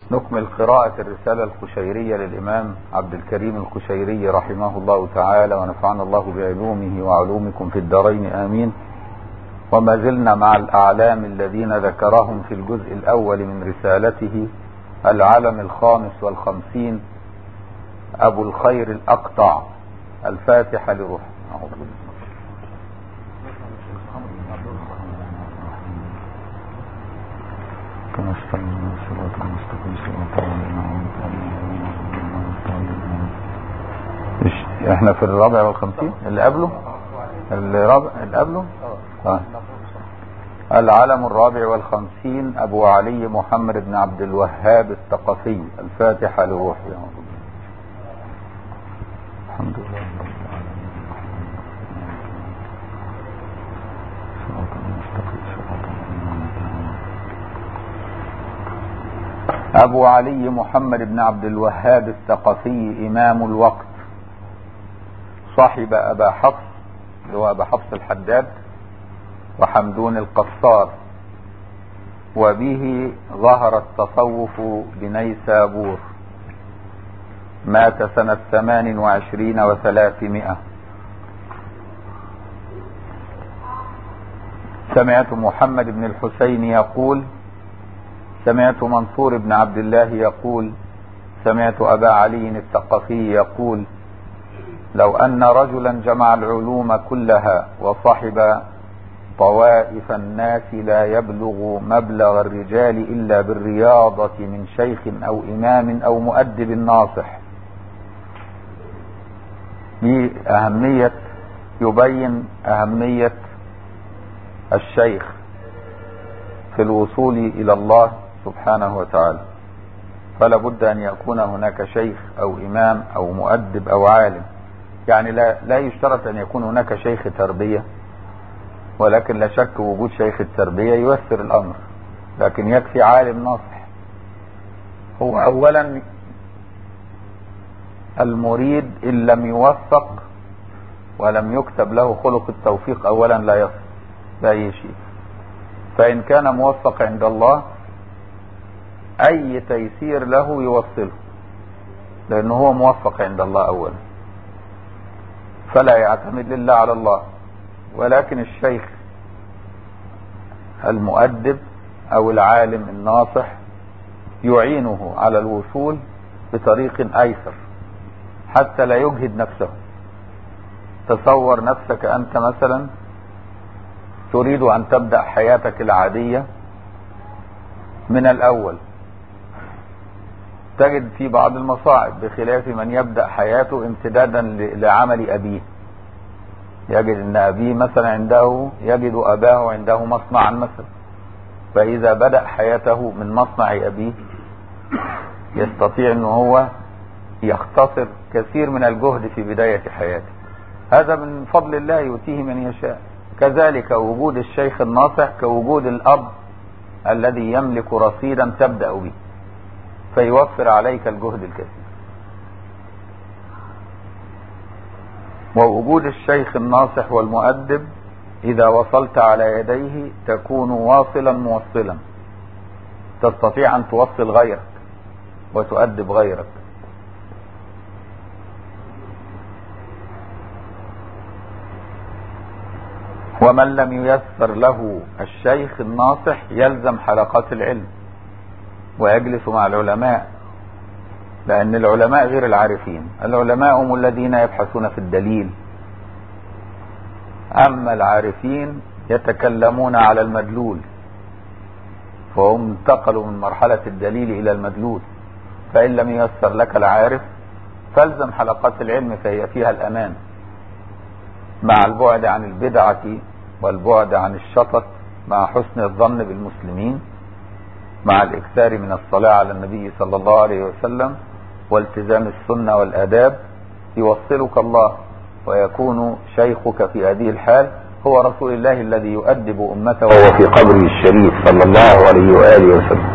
نكمل قراءة الرسالة القشيرية للإمام عبد الكريم القشيري رحمه الله تعالى، ونفعنا الله بعلومه وعلومكم في الدارين آمين. وما زلنا مع الأعلام الذين ذكرهم في الجزء الأول من رسالته، العلم الخامس والخمسين أبو الخير الأقطع. الفاتحة لروح. احنا في الرابع والخمسين اللي قبله، اللي قبله العلم الرابع والخمسين أبو علي محمد بن عبد الوهاب الثقفي. الفاتحة لروح. الحمد لله. أبو علي محمد بن عبد الوهاب الثقفي إمام الوقت، صاحب أبا حفص اللي هو أبا حفص الحداد وحمدون القصار، وبه ظهر التصوف بنيسابور. مات سنة 28 و300. سمعت محمد بن الحسين يقول: سمعت منصور بن عبد الله يقول: سمعت أبا علي الثقفي يقول: لو أن رجلا جمع العلوم كلها وصحب طوائف الناس لا يبلغ مبلغ الرجال إلا بالرياضة من شيخ أو إمام أو مؤدب ناصح. يبين أهمية الشيخ في الوصول إلى الله سبحانه وتعالى، فلا بد أن يكون هناك شيخ أو إمام أو مؤدب أو عالم. يعني لا يشترط أن يكون هناك شيخ تربية، ولكن لا شك وجود شيخ التربية ييسر الأمر، لكن يكفي عالم ناصح. هو أولا المريد إن لم يوفق ولم يكتب له خلق التوفيق أولا لا يصل بأي شيء، فإن كان موفق عند الله أي تيسير له يوصله، لأنه هو موفق عند الله أولا، فلا يعتمد إلا على الله. ولكن الشيخ المؤدب أو العالم الناصح يعينه على الوصول بطريق أيسر حتى لا يجهد نفسه. تصور نفسك أنت مثلا تريد أن تبدأ حياتك العادية من الأول، تجد في بعض المصاعب بخلاف من يبدأ حياته امتدادا لعمل أبيه. يجد أن أبيه مثلا يجد أباه عنده مصنعا مثلا، فإذا بدأ حياته من مصنع أبيه يستطيع أنه هو يختصر كثير من الجهد في بداية حياته. هذا من فضل الله يؤتيه من يشاء. كذلك وجود الشيخ الناصح كوجود الأب الذي يملك رصيدا تبدأ به فيوفر عليك الجهد الكثير. ووجود الشيخ الناصح والمؤدب إذا وصلت على يديه تكون واصلا موصلا، تستطيع أن توصل غيرك وتؤدب غيرك. ومن لم ييسر له الشيخ الناصح يلزم حلقات العلم ويجلس مع العلماء، لأن العلماء غير العارفين. العلماء هم الذين يبحثون في الدليل، أما العارفين يتكلمون على المدلول، فهم انتقلوا من مرحلة الدليل إلى المدلول. فإن لم ييسر لك العارف فالزم حلقات العلم، فهي فيها الأمان، مع البعد عن البدعة والبعد عن الشطط، مع حسن الظن بالمسلمين، مع الإكثار من الصلاة على النبي صلى الله عليه وسلم والتزام السنة والآداب. يوصلك الله ويكون شيخك في هذه الحال هو رسول الله الذي يؤدب أمته وهو في قبره الشريف صلى الله عليه وآله وسلم.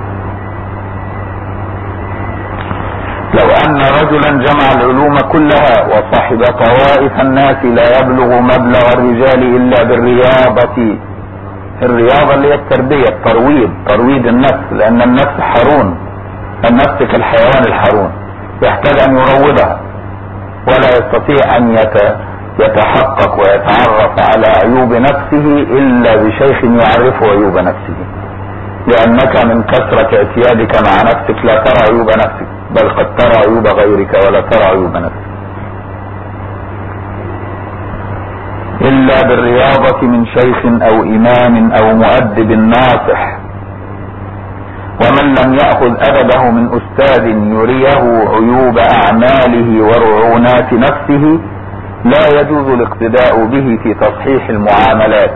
لو أن رجلا جمع العلوم كلها وصحب طوائف الناس لا يبلغ مبلغ الرجال إلا بالرياضة. الرياضة اللي هي التربية، ترويض النفس، لأن النفس حرون النفس كالحيوان الحرون، يحتاج ان يروضها، ولا يستطيع ان يتحقق ويتعرف على عيوب نفسه الا بشيخ يعرفه عيوب نفسه، لانك من كثرة اعتيادك مع نفسك لا ترى عيوب نفسك، بل قد ترى عيوب غيرك ولا ترى عيوب نفسك. الا بالرياضة من شيخ او امام او مؤدب ناصح. ومن لم يأخذ أدبه من أستاذ يريه عيوب أعماله ورعونات نفسه لا يجوز الاقتداء به في تصحيح المعاملات،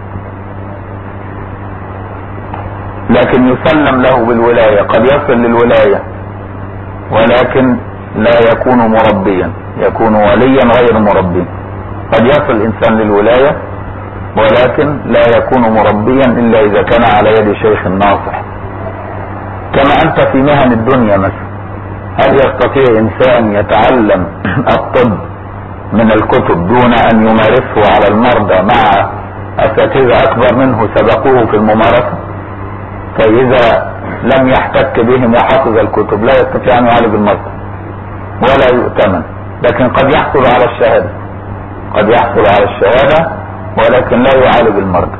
لكن يسلم له بالولاية، قد يصل للولاية ولكن لا يكون مربيا، يكون وليا غير مربي. قد يصل الإنسان للولاية ولكن لا يكون مربيا إلا إذا كان على يد شيخ ناصح. كما أنت في مهن الدنيا مثلا، هل يستطيع إنسان يتعلم الطب من الكتب دون أن يمارسه على المرضى مع أساتذة أكبر منه سبقوه في الممارسة؟ فإذا لم يحتك بهم وحفظ الكتب لا يستطيع أن يعالج المرضى ولا يؤتمن، لكن قد يحصل على الشهادة، قد يحصل على الشهادة ولكن لا يعالج المرضى.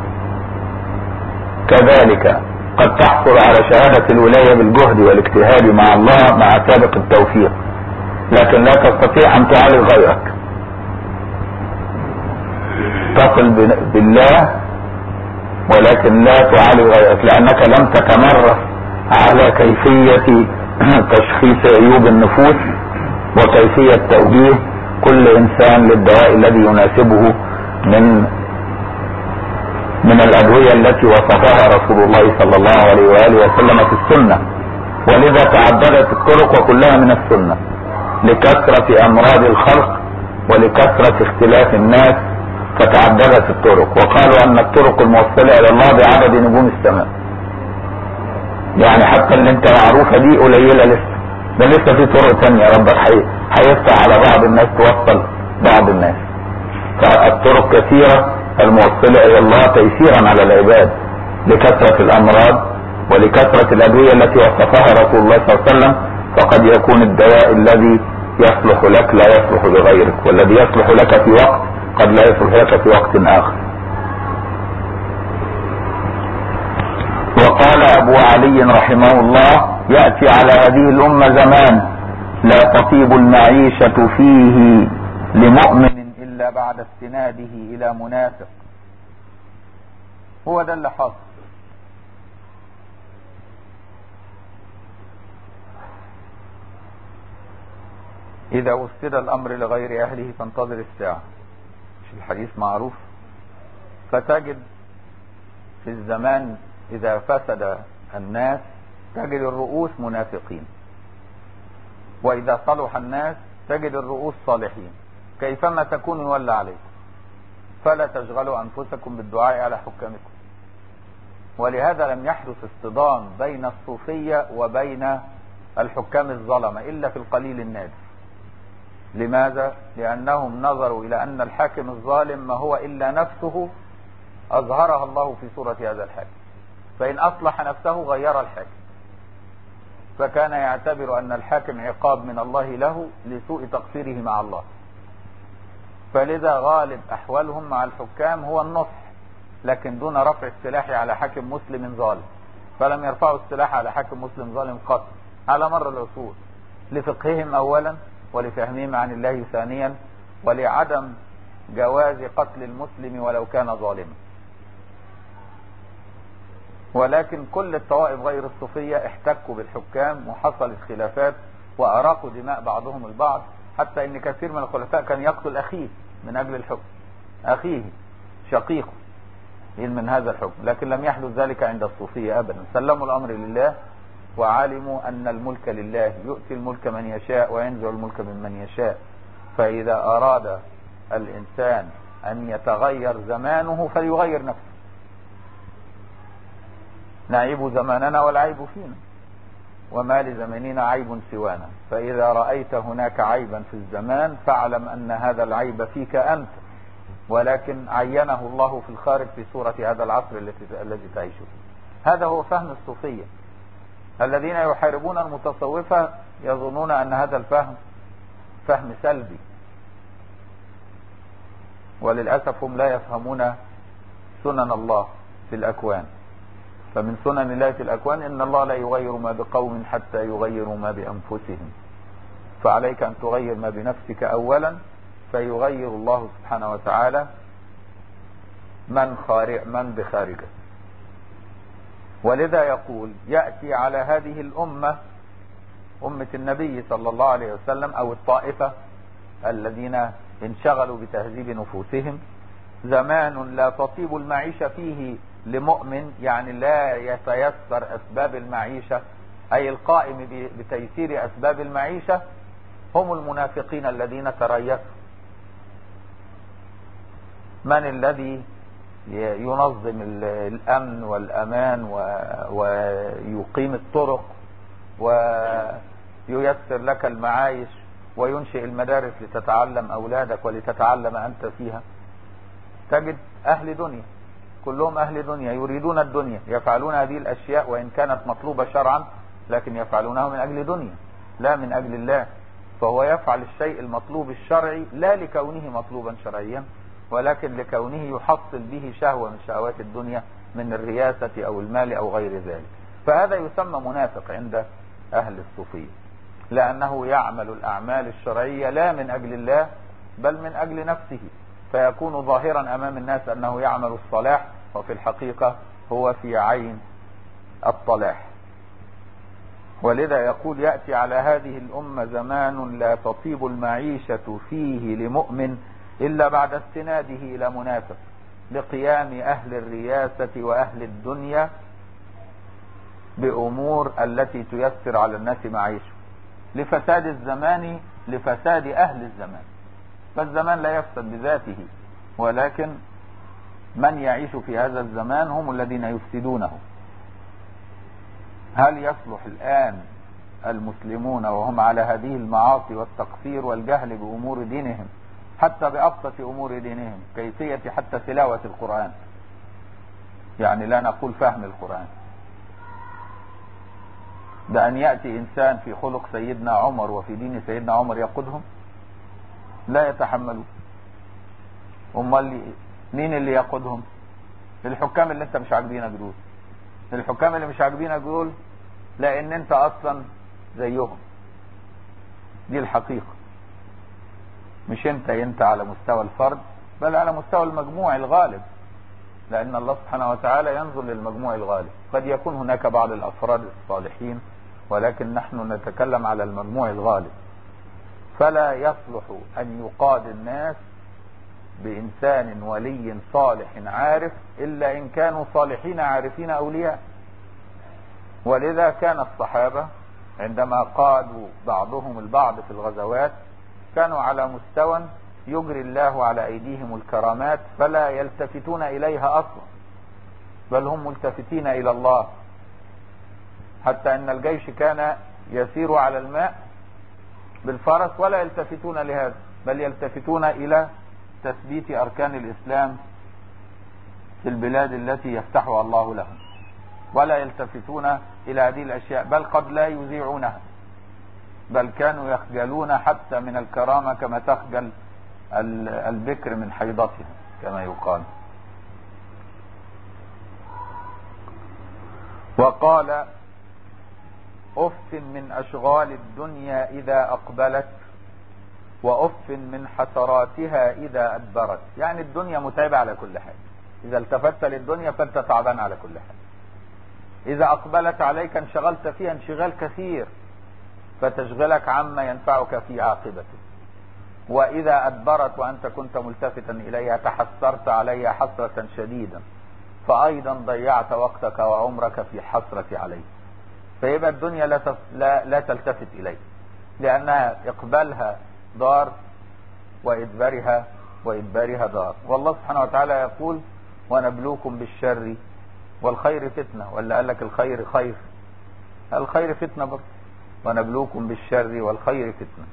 كذلك قد تحصل على شهادة الولاية بالجهد والاجتهاد مع الله مع سابق التوفيق، لكن لا تستطيع أن تعالج غيرك. تصل بالله ولكن لا تعالج غيرك، لأنك لم تتمرس على كيفية تشخيص عيوب النفوس وكيفية توجيه كل إنسان للدواء الذي يناسبه من الأدوية التي وصفها رسول الله صلى الله عليه وآله وسلم في السنة. ولذا تعددت الطرق وكلها من السنة لكثرة أمراض الخلق ولكثرة اختلاف الناس، فتعددت الطرق. وقالوا أن الطرق الموصلة إلى الله بعدد نجوم السماء، يعني حتى اللي انت معروفة دي قليلة لسه، ده لسه في طرق تانية ربك هيفتح على بعض الناس توصل بعض الناس. فالطرق كثيرة الموصلة إلى الله تيسيرا على العباد لكثرة الأمراض ولكثرة الأدوية التي وصفها رسول الله صلى الله عليه وسلم. فقد يكون الدواء الذي يصلح لك لا يصلح لغيرك، والذي يصلح لك في وقت قد لا يصلح لك في وقت آخر. وقال أبو علي رحمه الله: يأتي على هذه الأمة زمان لا تطيب المعيشة فيه لمؤمن إلا بعد استناده إلى منافق. هو ده اللي حصل. إذا وسد الأمر لغير أهله فانتظر الساعة، مش الحديث معروف؟ فتجد في الزمان إذا فسد الناس تجد الرؤوس منافقين، وإذا صلح الناس تجد الرؤوس صالحين. كيفما تكون يولى عليكم، فلا تشغلوا أنفسكم بالدعاء على حكامكم. ولهذا لم يحدث اصطدام بين الصوفية وبين الحكام الظلمة إلا في القليل النادر. لماذا؟ لأنهم نظروا إلى أن الحاكم الظالم ما هو إلا نفسه أظهرها الله في صورة هذا الحاكم، فإن أصلح نفسه غير الحاكم، فكان يعتبر أن الحاكم عقاب من الله له لسوء تقصيره مع الله. فلذا غالب أحوالهم مع الحكام هو النصح، لكن دون رفع السلاح على حاكم مسلم ظالم. فلم يرفعوا السلاح على حاكم مسلم ظالم قط على مر العصور، لفقههم أولا، ولفهمهم عن الله ثانيا، ولعدم جواز قتل المسلم ولو كان ظالما. ولكن كل الطوائف غير الصوفية احتكوا بالحكام وحصلت خلافات وأراقوا دماء بعضهم البعض، حتى ان كثير من الخلفاء كان يقتل أخيه من أجل الحكم، أخيه شقيقه من هذا الحكم. لكن لم يحدث ذلك عند الصوفية أبدا، سلموا الأمر لله وعلموا أن الملك لله، يؤتي الملك من يشاء وينزع الملك ممن يشاء. فإذا أراد الإنسان أن يتغير زمانه فليغير نفسه. نعيب زماننا والعيب فينا، وما لزماننا عيب سوانا. فإذا رأيت هناك عيبا في الزمان فاعلم أن هذا العيب فيك أنت، ولكن عينه الله في الخارج في صورة هذا العصر الذي تعيش فيه. هذا هو فهم الصوفية. الذين يحاربون المتصوفة يظنون أن هذا الفهم فهم سلبي، وللأسف هم لا يفهمون سنن الله في الأكوان. فمن سنن الله في الأكوان إن الله لا يغير ما بقوم حتى يغيروا ما بأنفسهم، فعليك أن تغير ما بنفسك أولا، فيغير الله سبحانه وتعالى من بخارجه. ولذا يقول يأتي على هذه الأمة، أمة النبي صلى الله عليه وسلم، أو الطائفة الذين انشغلوا بتهذيب نفوسهم، زمان لا تطيب المعيشة فيه لمؤمن، يعني لا يتيسر أسباب المعيشة، أي القائم بتيسير أسباب المعيشة هم المنافقين الذين تريثوا. من الذي ينظم الأمن والأمان ويقيم الطرق وييسر لك المعايش وينشئ المدارس لتتعلم أولادك ولتتعلم أنت فيها؟ تجد أهل دنيا، كلهم أهل دنيا يريدون الدنيا، يفعلون هذه الأشياء وإن كانت مطلوبة شرعا، لكن يفعلونها من أجل دنيا لا من أجل الله. فهو يفعل الشيء المطلوب الشرعي لا لكونه مطلوبا شرعيا، ولكن لكونه يحصل به شهوة من شهوات الدنيا من الرياسة أو المال أو غير ذلك. فهذا يسمى منافق عند أهل الصوفية، لأنه يعمل الأعمال الشرعية لا من أجل الله بل من أجل نفسه، فيكون ظاهرا أمام الناس أنه يعمل الصلاح، وفي الحقيقة هو في عين الطلاح. ولذا يقول يأتي على هذه الأمة زمان لا تطيب المعيشة فيه لمؤمن إلا بعد استناده إلى منافق، لقيام أهل الرياسة وأهل الدنيا بأمور التي تيسر على الناس معيشه، لفساد الزمان، لفساد أهل الزمان. فالزمان لا يفسد بذاته، ولكن من يعيش في هذا الزمان هم الذين يفسدونه. هل يصلح الآن المسلمون وهم على هذه المعاصي والتقصير والجهل بأمور دينهم، حتى بأبسط أمور دينهم، كيفية حتى تلاوة القرآن، يعني لا نقول فهم القرآن، بأن يأتي إنسان في خلق سيدنا عمر وفي دين سيدنا عمر يقودهم؟ لا يتحملون. امال مين اللي يقودهم؟ الحكام اللي انت مش عاجبينك دول. الحكام اللي مش عاجبينك دول لان انت اصلا زيهم، دي الحقيقة. مش انت على مستوى الفرد، بل على مستوى المجموع الغالب، لان الله سبحانه وتعالى ينظر للمجموع الغالب. قد يكون هناك بعض الافراد الصالحين، ولكن نحن نتكلم على المجموع الغالب. فلا يصلح أن يقاد الناس بإنسان ولي صالح عارف إلا إن كانوا صالحين عارفين أولياء. ولذا كان الصحابة عندما قادوا بعضهم البعض في الغزوات كانوا على مستوى يجري الله على أيديهم الكرامات، فلا يلتفتون إليها أصلا، بل هم ملتفتين إلى الله. حتى أن الجيش كان يسير على الماء بالفرس ولا يلتفتون لهذا، بل يلتفتون إلى تثبيت أركان الإسلام في البلاد التي يفتحها الله لهم، ولا يلتفتون إلى هذه الأشياء، بل قد لا يذيعونها، بل كانوا يخجلون حتى من الكرامة كما تخجل البكر من حيضتها كما يقال. وقال أف من أشغال الدنيا إذا أقبلت، وأف من حسراتها إذا أدبرت. يعني الدنيا متعبة على كل حال، إذا التفت للدنيا فأنت تعبان على كل حال. إذا أقبلت عليك انشغلت فيها انشغال كثير فتشغلك عما ينفعك في عاقبته، وإذا أدبرت وأنت كنت ملتفتا إليها تحسرت عليها حسرة شديدة، فأيضا ضيعت وقتك وعمرك في حسرة عليه. فيبقى الدنيا لا تلتفت إليه، لأنها إقبالها دار وإدبارها دار. والله سبحانه وتعالى يقول ونبلوكم بالشر والخير فتنة، ولا قال لك الخير خير؟ الخير فتنة برضه، ونبلوكم بالشر والخير فتنة.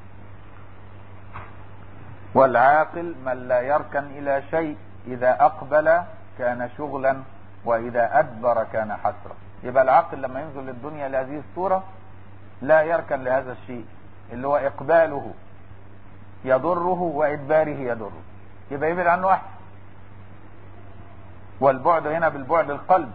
والعاقل من لا يركن إلى شيء، إذا أقبل كان شغلا وإذا أدبر كان حسرة. يبقى العقل لما ينزل للدنيا لهذه الصورة لا يركن لهذا الشيء اللي هو إقباله يضره وإدباره يضره، يبقى يبعد عنه أحسن. والبعد هنا بالبعد القلب،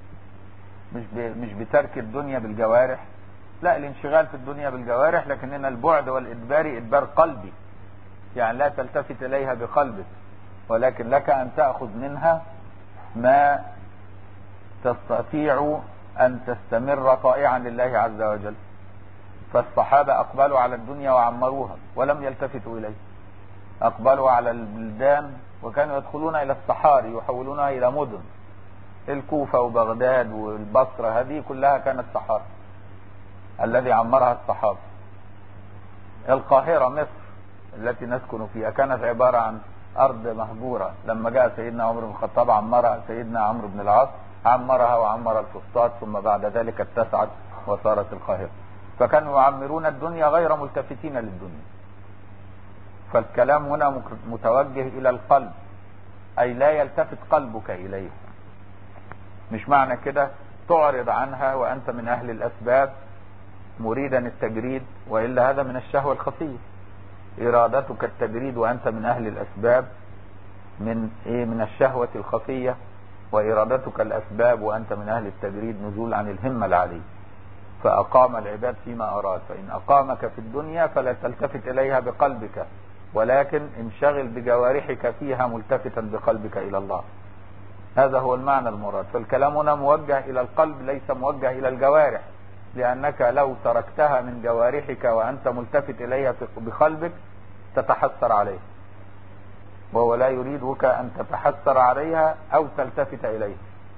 مش بترك الدنيا بالجوارح، لا، الانشغال في الدنيا بالجوارح، لكن هنا البعد والإدبار إدبار قلبي، يعني لا تلتفت إليها بقلبك، ولكن لك أن تأخذ منها ما تستطيع أن تستمر طائعا لله عز وجل. فالصحابة أقبلوا على الدنيا وعمروها ولم يلتفتوا إليه، أقبلوا على البلدان وكانوا يدخلون إلى الصحاري يحولونها إلى مدن، الكوفة وبغداد والبصرة هذه كلها كانت صحاري الذي عمرها الصحابة. القاهرة مصر التي نسكن فيها كانت عبارة عن أرض مهجورة، لما جاء سيدنا عمر بن الخطاب عمرها سيدنا عمرو بن العاص، عمرها وعمر الفسطاط، ثم بعد ذلك اتسعت وصارت القاهرة. فكانوا يعمرون الدنيا غير ملتفتين للدنيا. فالكلام هنا متوجه إلى القلب، أي لا يلتفت قلبك إليه. مش معنى كده تعرض عنها وأنت من أهل الأسباب مريدا التجريد، وإلا هذا من الشهوة الخفية. إرادتك التجريد وأنت من أهل الأسباب من الشهوة الخفية، وإرادتك الأسباب وأنت من أهل التجريد نزول عن الهمة العالية. فأقام العباد فيما أراد، فإن أقامك في الدنيا فلا تلتفت إليها بقلبك، ولكن انشغل بجوارحك فيها ملتفتا بقلبك إلى الله. هذا هو المعنى المراد. فالكلام هنا موجه إلى القلب ليس موجه إلى الجوارح، لأنك لو تركتها من جوارحك وأنت ملتفت إليها بقلبك تتحسر عليها، وهو لا يريدك أن تتحسر عليها أو تلتفت إليها.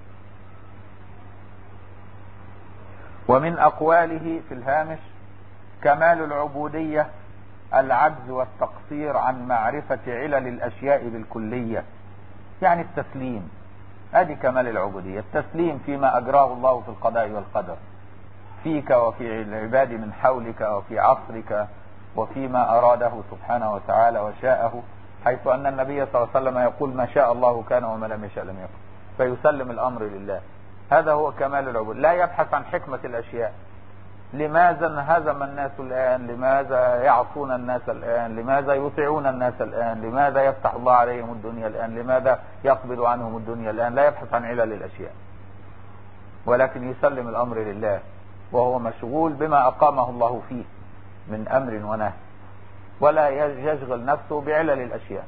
ومن أقواله في الهامش: كمال العبودية العجز والتقصير عن معرفة علل الأشياء بالكلية، يعني التسليم. هذه كمال العبودية، التسليم فيما أجراه الله في القضاء والقدر فيك وفي العباد من حولك وفي عصرك وفيما أراده سبحانه وتعالى وشاءه، حيث أن النبي صلى الله عليه وسلم يقول: ما شاء الله كان وما لم يشاء لم يكن، فيسلم الأمر لله. هذا هو كمال العبودية، لا يبحث عن حكمة الأشياء. لماذا انهزم الناس الآن؟ لماذا يعصون الناس الآن؟ لماذا يطيعون الناس الآن؟ لماذا يفتح الله عليهم الدنيا الآن؟ لماذا يقبض عنهم الدنيا الآن؟ لا يبحث عن علل الأشياء، ولكن يسلم الأمر لله، وهو مشغول بما أقامه الله فيه من أمر ونهي، ولا يشغل نفسه بعلل الأشياء.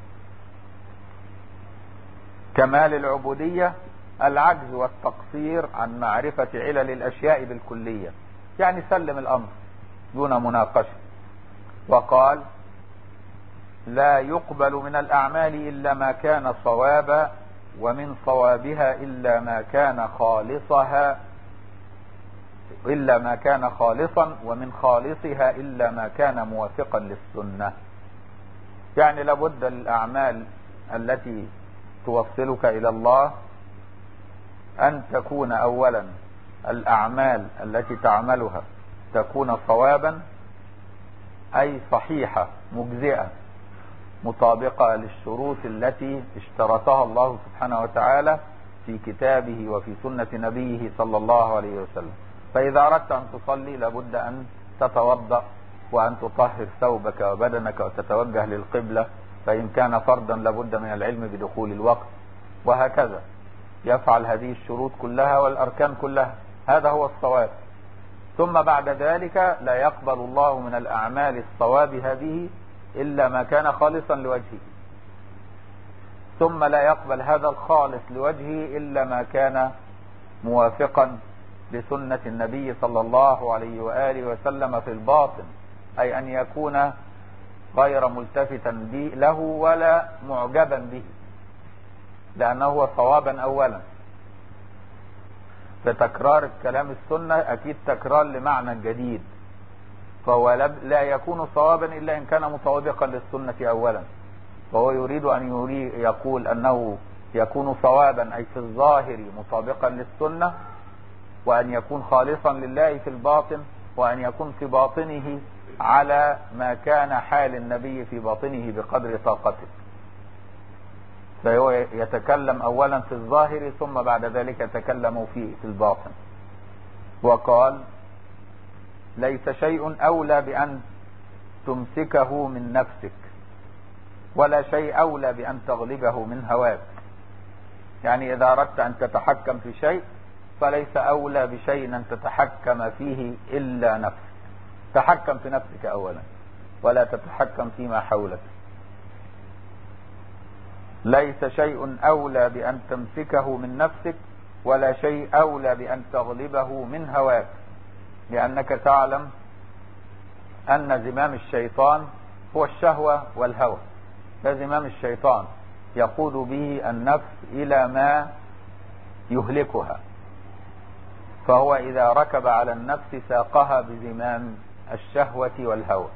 كمال العبودية العجز والتقصير عن معرفة علل الأشياء بالكلية، يعني سلم الأمر دون مناقشة. وقال: لا يقبل من الأعمال إلا ما كان صوابا، ومن صوابها إلا ما كان خالصا، ومن خالصها إلا ما كان موافقا للسنة. يعني لابد الأعمال التي توصلك إلى الله أن تكون أولا الأعمال التي تعملها تكون صوابا، أي صحيحة مجزئة مطابقة للشروط التي اشترطها الله سبحانه وتعالى في كتابه وفي سنة نبيه صلى الله عليه وسلم. فإذا أردت أن تصلي لابد أن تتوضأ وأن تطهر ثوبك وبدنك وتتوجه للقبلة، فإن كان فرضا لابد من العلم بدخول الوقت، وهكذا يفعل هذه الشروط كلها والأركان كلها. هذا هو الصواب. ثم بعد ذلك لا يقبل الله من الأعمال الصواب هذه إلا ما كان خالصا لوجهه، ثم لا يقبل هذا الخالص لوجهه إلا ما كان موافقا لسنة النبي صلى الله عليه وآله وسلم في الباطن، أي أن يكون غير ملتفتا له ولا معجبا به، لأنه هو صوابا أولا. فتكرار الكلام السنة أكيد تكرار لمعنى جديد، فهو لا يكون صوابا إلا إن كان مطابقا للسنة أولا. فهو يريد أن يقول أنه يكون صوابا أي في الظاهر مطابقا للسنة، وأن يكون خالصا لله في الباطن، وأن يكون في باطنه على ما كان حال النبي في باطنه بقدر طاقته. فهو يتكلم أولا في الظاهر ثم بعد ذلك يتكلم في الباطن. وقال ليس شيء أولى بأن تمسكه من نفسك ولا شيء أولى بأن تغلبه من هواك. يعني إذا أردت أن تتحكم في شيء فليس أولى بشيء أن تتحكم فيه إلا نفسك. تحكم في نفسك أولا ولا تتحكم فيما حولك. ليس شيء أولى بأن تمسكه من نفسك ولا شيء أولى بأن تغلبه من هواك، لأنك تعلم أن زمام الشيطان هو الشهوة والهوى. ده زمام الشيطان يقود به النفس إلى ما يهلكها، فهو إذا ركب على النفس ساقها بزمام الشهوة والهوى.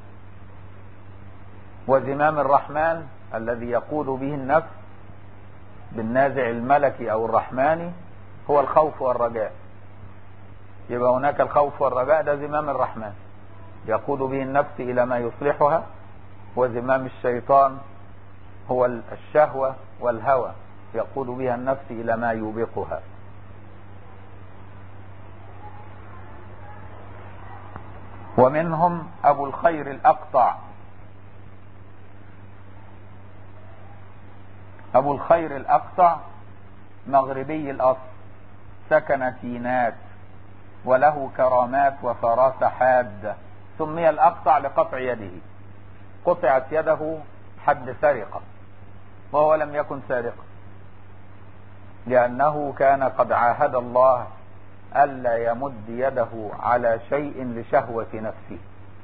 وزمام الرحمن الذي يقود به النفس بالنازع الملكي أو الرحماني هو الخوف والرجاء. يبقى هناك الخوف والرجاء، ده زمام الرحمن يقود به النفس إلى ما يصلحها، وزمام الشيطان هو الشهوة والهوى يقود بها النفس إلى ما يوبقها. ومنهم أبو الخير الأقطع. أبو الخير الأقطع مغربي الأصل، سكن سينات، وله كرامات وفراسة حادة. سمي الأقطع لقطع يده، قطعت يده حد سرقة وهو لم يكن سارقا، لأنه كان قد عاهد الله ألا يمد يده على شيء لشهوة نفسه،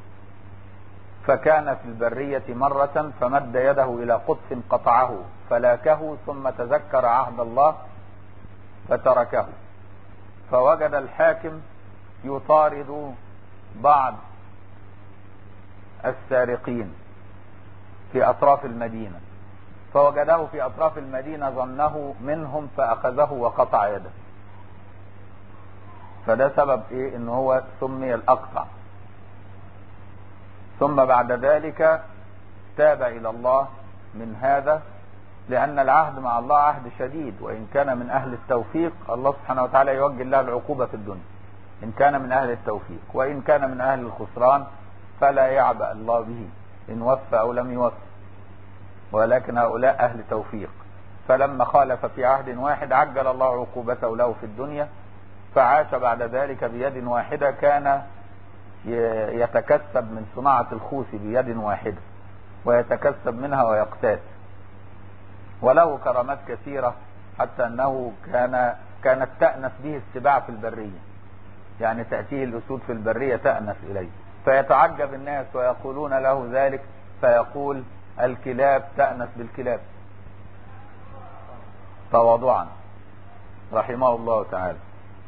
فكان في البرية مرة فمد يده إلى قطف قطعه فلاكه، ثم تذكر عهد الله فتركه. فوجد الحاكم يطارد بعض السارقين في أطراف المدينة، فوجده في أطراف المدينة ظنه منهم فأخذه وقطع يده. فده سبب إيه؟ إنه هو سمي الأقطع. ثم بعد ذلك تاب إلى الله من هذا، لأن العهد مع الله عهد شديد، وإن كان من أهل التوفيق الله سبحانه وتعالى يوجه له العقوبة في الدنيا إن كان من أهل التوفيق، وإن كان من أهل الخسران فلا يعبأ الله به إن وفى أو لم يوفى، ولكن هؤلاء أهل توفيق. فلما خالف في عهد واحد عجل الله عقوبته له في الدنيا، فعاش بعد ذلك بيد واحدة. كان يتكسب من صناعة الخوص بيد واحدة ويتكسب منها ويقتات، وله كرامات كثيرة، حتى أنه كانت تأنس به السباع في البرية، يعني تأتيه الأسود في البرية تأنس إليه، فيتعجب الناس ويقولون له ذلك، فيقول الكلاب تأنس بالكلاب تواضعا رحمه الله تعالى.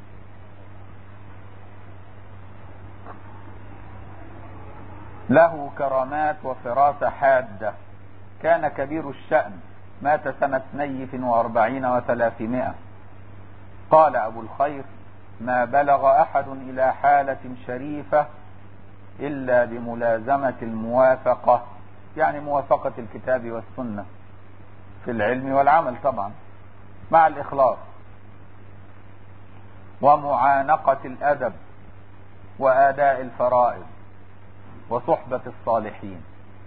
له كرامات وفراسة حادة، كان كبير الشأن، مات سنة 42 و300. قال أبو الخير ما بلغ أحد إلى حالة شريفة إلا بملازمة الموافقة، يعني موافقة الكتاب والسنة في العلم والعمل طبعا مع الإخلاص، ومعانقة الأدب وآداء الفرائض وصحبة الصالحين.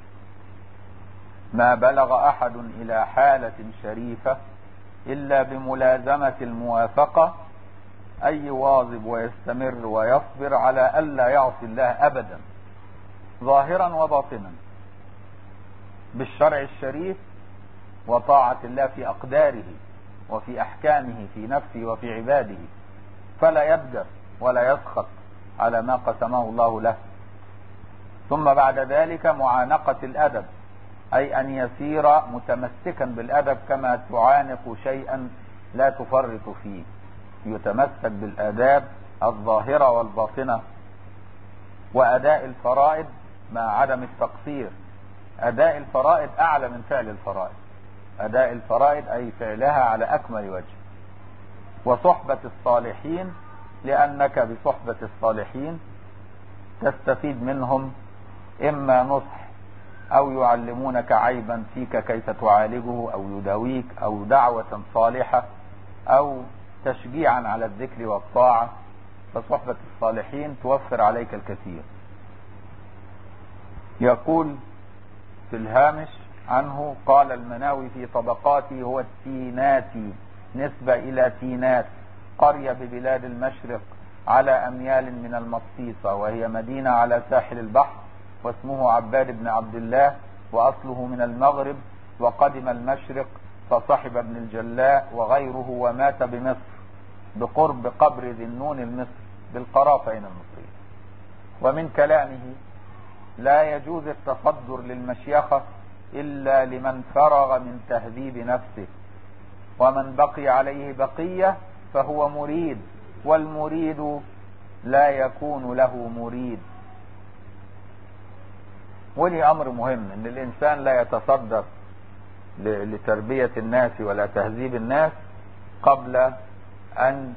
ما بلغ أحد إلى حالة شريفة إلا بملازمة الموافقة، أي يواظب ويستمر ويصبر على ألا يعصي الله أبدا ظاهرا وباطنا بالشرع الشريف وطاعة الله في أقداره وفي أحكامه في نفسه وفي عباده، فلا يبدر ولا يسخط على ما قسمه الله له. ثم بعد ذلك معانقة الأدب، أي أن يسير متمسكا بالأدب كما تعانق شيئا لا تفرط فيه، يتمسك بالآداب الظاهرة والباطنة. وأداء الفرائض مع عدم التقصير، أداء الفرائض أعلى من فعل الفرائض، أداء الفرائض أي فعلها على أكمل وجه. وصحبة الصالحين، لأنك بصحبة الصالحين تستفيد منهم إما نصح أو يعلمونك عيبا فيك كيف تعالجه أو يداويك، أو دعوة صالحة، أو تشجيعا على الذكر والطاعة، فصحبة الصالحين توفر عليك الكثير. يقول في الهامش عنه: قال المناوي في طبقاته: هو التيناتي، نسبة إلى تينات، قرية ببلاد المشرق على أميال من المصيصة، وهي مدينة على ساحل البحر، واسمه عباد بن عبد الله، وأصله من المغرب، وقدم المشرق فصحب ابن الجلاء وغيره، ومات بمصر بقرب قبر ذي النون المصري بالقرافين المصرية. ومن كلامه: لا يجوز التصدر للمشيخة إلا لمن فرغ من تهذيب نفسه، ومن بقي عليه بقية فهو مريد، والمريد لا يكون له مريد. ولي أمر مهم أن الإنسان لا يتصدر لتربية الناس ولا تهذيب الناس قبل أن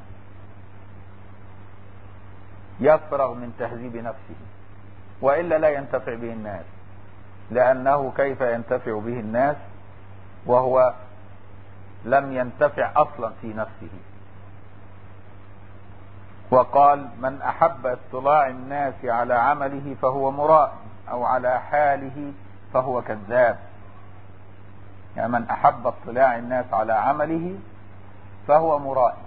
يفرغ من تهذيب نفسه، وإلا لا ينتفع به الناس، لأنه كيف ينتفع به الناس وهو لم ينتفع أصلا في نفسه. وقال: من أحب اطلاع الناس على عمله فهو مراء، أو على حاله فهو كذاب. يعني من أحب اطلاع الناس على عمله فهو مراء،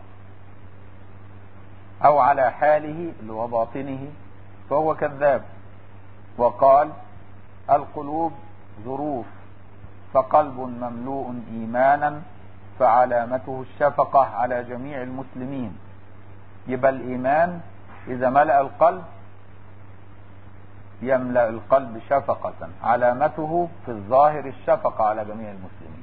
أو على حاله اللي هو باطنه فهو كذاب. وقال: القلوب ظروف، فقلب مملوء إيمانا فعلامته الشفقة على جميع المسلمين. يبقى الإيمان إذا ملأ القلب يملأ القلب شفقة، علامته في الظاهر الشفقة على جميع المسلمين،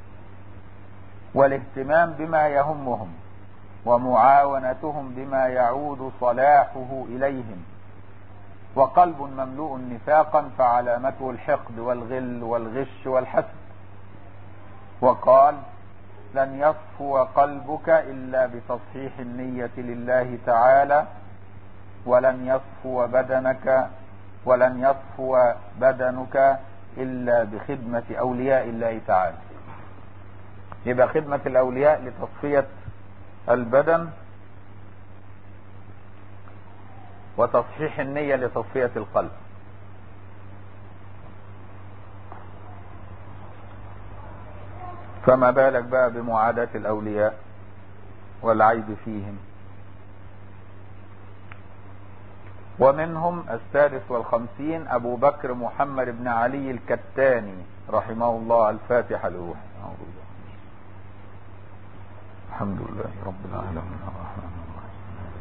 والاهتمام بما يهمهم، ومعاونتهم بما يعود صلاحه إليهم. وقلب مملوء نفاقا فعلامته الحقد والغل والغش والحسد. وقال: لن يصفو قلبك إلا بتصحيح النية لله تعالى، ولن يصفو بدنك إلا بخدمة أولياء الله تعالى. يبقى خدمة الأولياء لتصفية البدن، وتصحيح النية لتصفية القلب. فما بالك بقى بمعاداة الأولياء والعيب فيهم. ومنهم 56 أبو بكر محمد بن علي الكتاني رحمه الله. الفاتحة له. الحمد لله رب العالمين الرحمن الرحيم.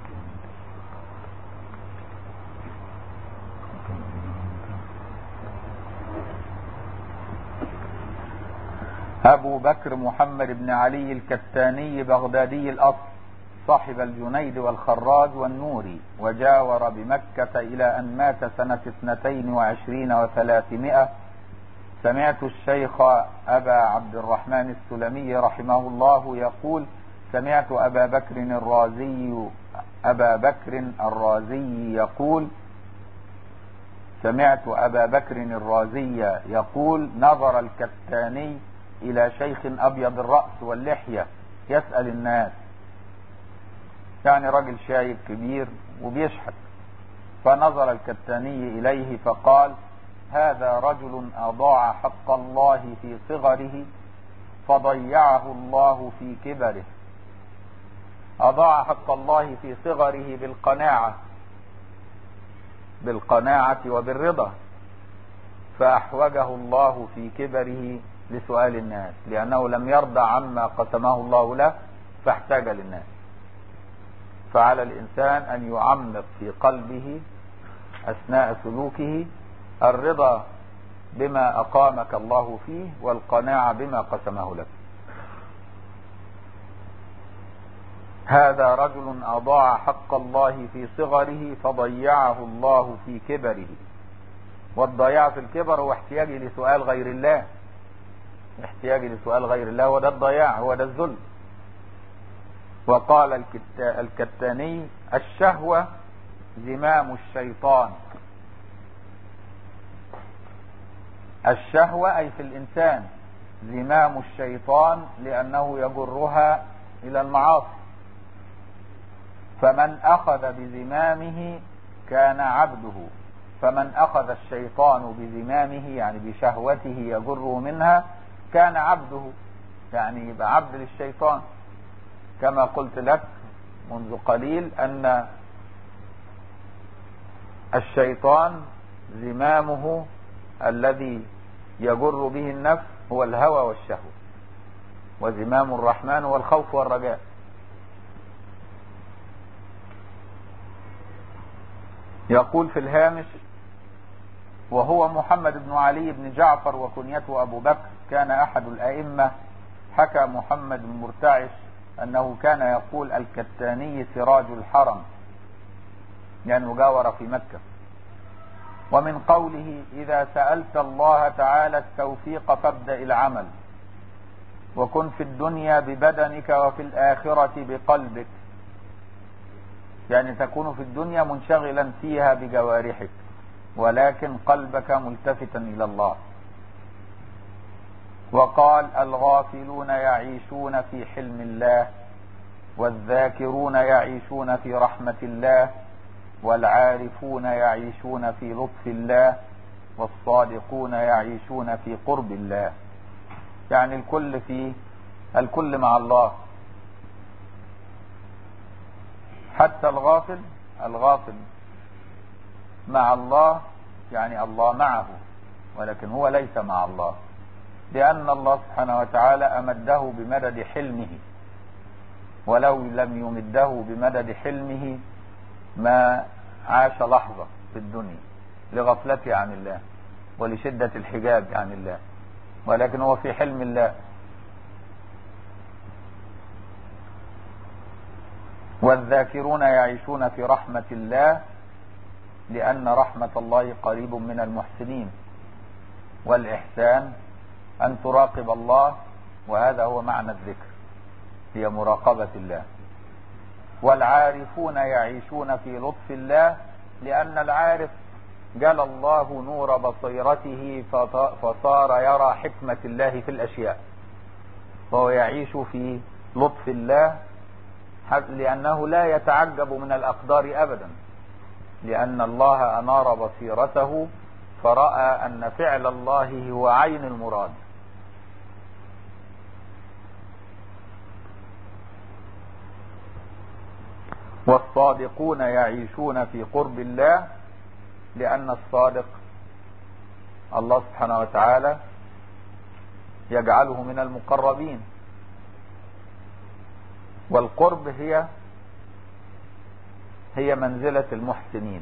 أبو بكر محمد بن علي الكتاني بغدادي الأصل، صاحب الجنيد والخراج والنوري، وجاور بمكة إلى أن مات سنة 22 و300. سمعت الشيخ أبا عبد الرحمن السلمي رحمه الله يقول: سمعت أبا بكر الرازي يقول: نظر الكتاني إلى شيخ أبيض الرأس واللحية يسأل الناس، يعني رجل شايب كبير وبيشحت، فنظر الكتاني إليه فقال: هذا رجل أضاع حق الله في صغره فضيعه الله في كبره. أضاع حق الله في صغره بالقناعة وبالرضا، فأحوجه الله في كبره لسؤال الناس، لأنه لم يرضى عما قسمه الله له فاحتاج للناس. فعلى الإنسان أن يعمق في قلبه أثناء سلوكه الرضا بما أقامك الله فيه، والقناعة بما قسمه لك. هذا رجل أضاع حق الله في صغره فضيعه الله في كبره. والضياع في الكبر هو احتياجي لسؤال غير الله، وده الضياع، هو ده الذل. وقال الكتاني: الشهوة زمام الشيطان. الشهوة أي في الإنسان زمام الشيطان، لأنه يجرها إلى المعاصي. فمن أخذ بزمامه كان عبده، فمن أخذ الشيطان بزمامه يعني بشهوته يجره منها كان عبده، يعني يبقى عبد للشيطان. كما قلت لك منذ قليل أن الشيطان زمامه الذي يجر به النفس هو الهوى والشهوة، وزمام الرحمن هو الخوف والرجاء. يقول في الهامش: وهو محمد بن علي بن جعفر وكنيته أبو بكر، كان أحد الأئمة. حكى محمد بن مرتعش أنه كان يقول: الكتاني سراج الحرم، يعني مجاور في مكة. ومن قوله: إذا سألت الله تعالى التوفيق فابدأ العمل، وكن في الدنيا ببدنك وفي الآخرة بقلبك، يعني تكون في الدنيا منشغلا فيها بجوارحك ولكن قلبك ملتفتا إلى الله. وقال: الغافلون يعيشون في حلم الله، والذاكرون يعيشون في رحمة الله، والعارفون يعيشون في لطف الله، والصادقون يعيشون في قرب الله. يعني الكل مع الله، حتى الغافل مع الله، يعني الله معه ولكن هو ليس مع الله، لأن الله سبحانه وتعالى أمده بمدد حلمه، ولو لم يمده بمدد حلمه ما عاش لحظة في الدنيا لغفلته عن الله ولشدة الحجاب عن الله، ولكن هو في حلم الله. والذاكرون يعيشون في رحمة الله، لأن رحمة الله قريب من المحسنين، والإحسان أن تراقب الله، وهذا هو معنى الذكر، هي مراقبة الله. والعارفون يعيشون في لطف الله، لأن العارف جل الله نور بصيرته فصار يرى حكمة الله في الأشياء، فهو يعيش في لطف الله، لأنه لا يتعجب من الأقدار أبدا، لأن الله أنار بصيرته فرأى أن فعل الله هو عين المراد. والصادقون يعيشون في قرب الله، لأن الصادق الله سبحانه وتعالى يجعله من المقربين. والقرب هي منزلة المحسنين،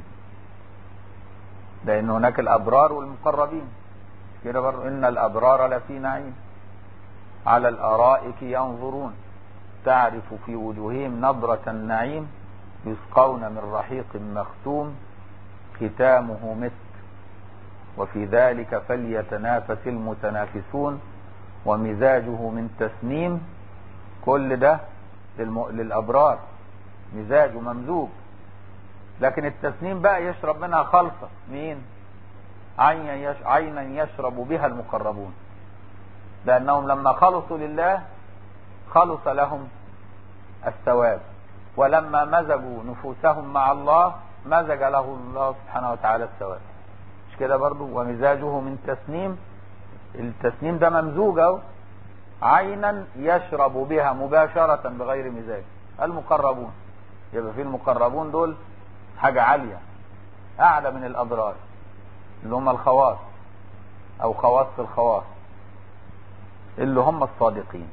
لأن هناك الأبرار والمقربين كده برضه. إن الأبرار لفي نعيم على الأرائك ينظرون، تعرف في وجوههم نضرة النعيم، يسقون من رحيق مختوم، ختامه مسك، وفي ذلك فليتنافس المتنافسون، ومزاجه من تسنيم. كل ده للأبرار، مزاجه ممزوج. لكن التسنيم بقى يشرب منها خلصة مين؟ عينا يشرب بها المقربون، لأنهم لما خلصوا لله خلص لهم الثواب، ولما مزجوا نفوسهم مع الله مزج له الله سبحانه وتعالى الثواب. مش كده برضو؟ ومزاجه من تسنيم، التسنيم ده ممزوج عينا يشرب بها مباشرة بغير مزاج. المقربون، يبقى في المقربون دول حاجة عالية أعلى من الأبرار اللي هم الخواص أو خواص الخواص اللي هم الصادقين.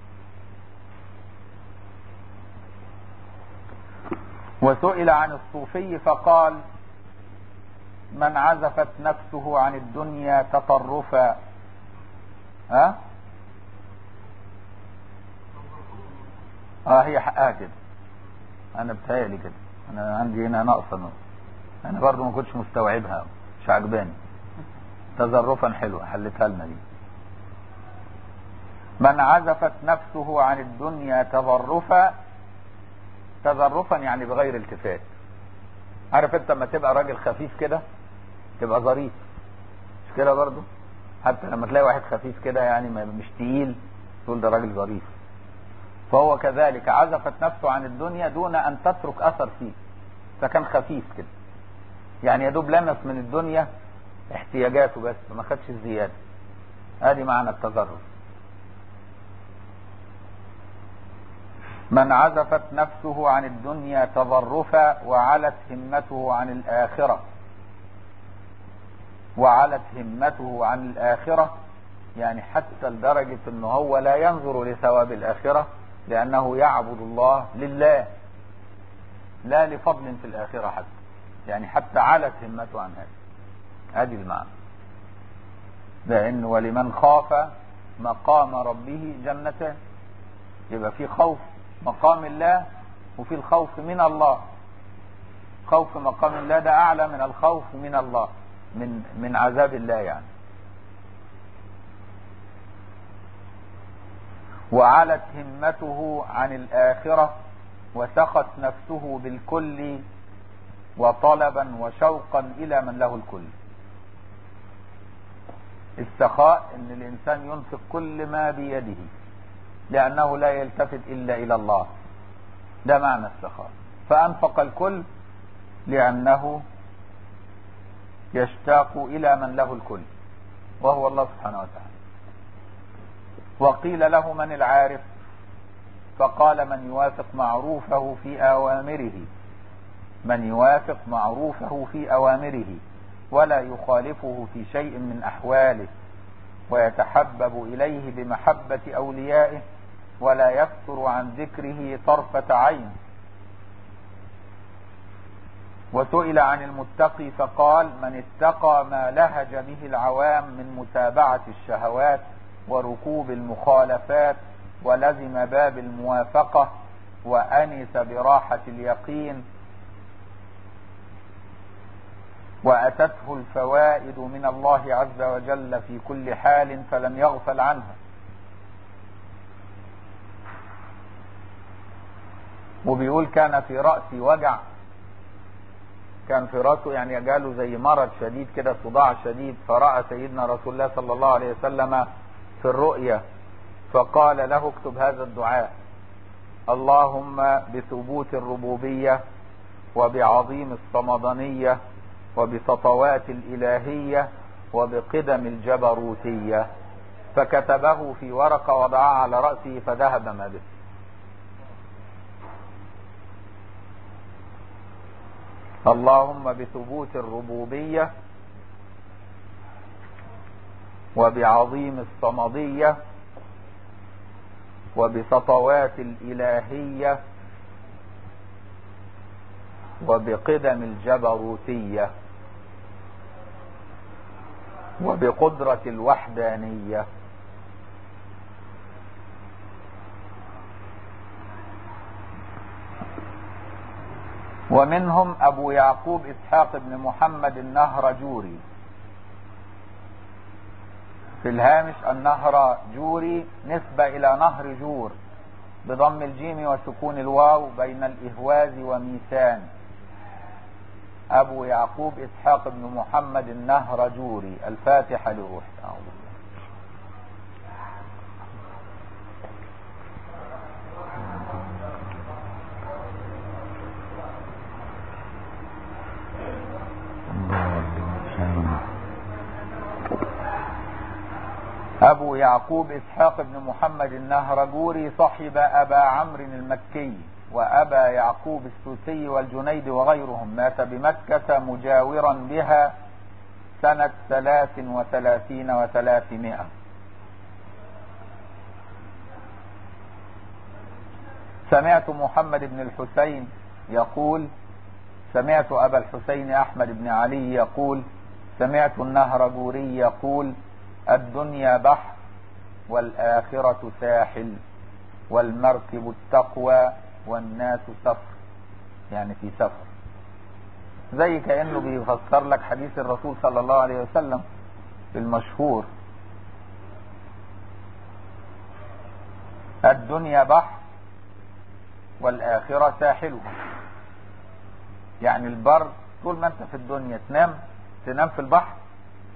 وسئل عن الصوفي فقال: من عزفت نفسه عن الدنيا تطرفا. هي حقها كده، انا بتهيألي كده، انا عندي هنا ناقصه، انا برضو ما كنتش مستوعبها، مش عجباني. تزرفا حلوه، حلتها لنا دي. من عزفت نفسه عن الدنيا تظرفا يعني بغير التفات. عارف انت لما تبقى راجل خفيف كده تبقى ظريف، مش كده برضو؟ حتى لما تلاقي واحد خفيف كده يعني مش تقيل تقول ده راجل ظريف. فهو كذلك عزفت نفسه عن الدنيا دون أن تترك أثر فيه، فكان خفيف كده، يعني يدوب لمس من الدنيا احتياجاته بس ما خدش الزيادة. هذه معنى التزرف. من عزفت نفسه عن الدنيا تظرفا وعلت همته عن الآخرة. وعلت همته عن الآخرة يعني حتى لدرجة أنه هو لا ينظر لثواب الآخرة، لأنه يعبد الله لله لا لفضل في الآخرة حتى، يعني حتى علت همته عن هذا. هذه المعنى. لأن ولمن خاف مقام ربه جنتان، يبقى في خوف مقام الله وفي الخوف من الله. خوف مقام الله ده أعلى من الخوف من الله، من عذاب الله يعني. وعلت همته عن الآخرة وسخت نفسه بالكل وطلبا وشوقا إلى من له الكل. السخاء ان الانسان ينفق كل ما بيده لانه لا يلتفت الا الى الله، ده معنى السخاء. فانفق الكل لانه يشتاق الى من له الكل وهو الله سبحانه وتعالى. وقيل له من العارف؟ فقال من يوافق معروفه في اوامره، من يوافق معروفه في اوامره ولا يخالفه في شيء من أحواله، ويتحبب إليه بمحبة أوليائه ولا يفتر عن ذكره طرفة عين. وسئل عن المتقي فقال من اتقى ما لهج به العوام من متابعة الشهوات وركوب المخالفات ولزم باب الموافقة وأنس براحة اليقين وأتته الفوائد من الله عز وجل في كل حال فلم يغفل عنها. وبيقول كان في رأسي وجع، كان في رأسه يعني جاله زي مرض شديد كده، صداع شديد، فرأى سيدنا رسول الله صلى الله عليه وسلم في الرؤيا فقال له اكتب هذا الدعاء: اللهم بثبوت الربوبية وبعظيم الصمدانية وبسطوات الإلهية وبقدم الجبروتية. فكتبه في ورقة وضعها على رأسه فذهب ما به. اللهم بثبوت الربوبية وبعظيم الصمدية وبسطوات الإلهية وبقدم الجبروتية وبقدرة الوحدانية. ومنهم أبو يعقوب إسحاق بن محمد النهرجوري. في الهامش النهرجوري نسبة إلى نهر جور بضم الجيم وسكون الواو بين الإهواز وميسان. أبو يعقوب إسحاق بن محمد النهرجوري. الفاتحة لروح. أبو يعقوب إسحاق بن محمد النهرجوري صحب أبا عمرو المكي وأبا يعقوب السوسي والجنيد وغيرهم. مات بمكة مجاورا بها سنة 33 و300. سمعت محمد بن الحسين يقول سمعت أبا الحسين أحمد بن علي يقول سمعت النهرجوري يقول الدنيا بحر والآخرة ساحل والمركب التقوى والناس سفر، يعني في سفر. زي كأنه بيفسر لك حديث الرسول صلى الله عليه وسلم المشهور: الدنيا بحر والآخرة ساحلها. يعني البر طول ما انت في الدنيا تنام في البحر،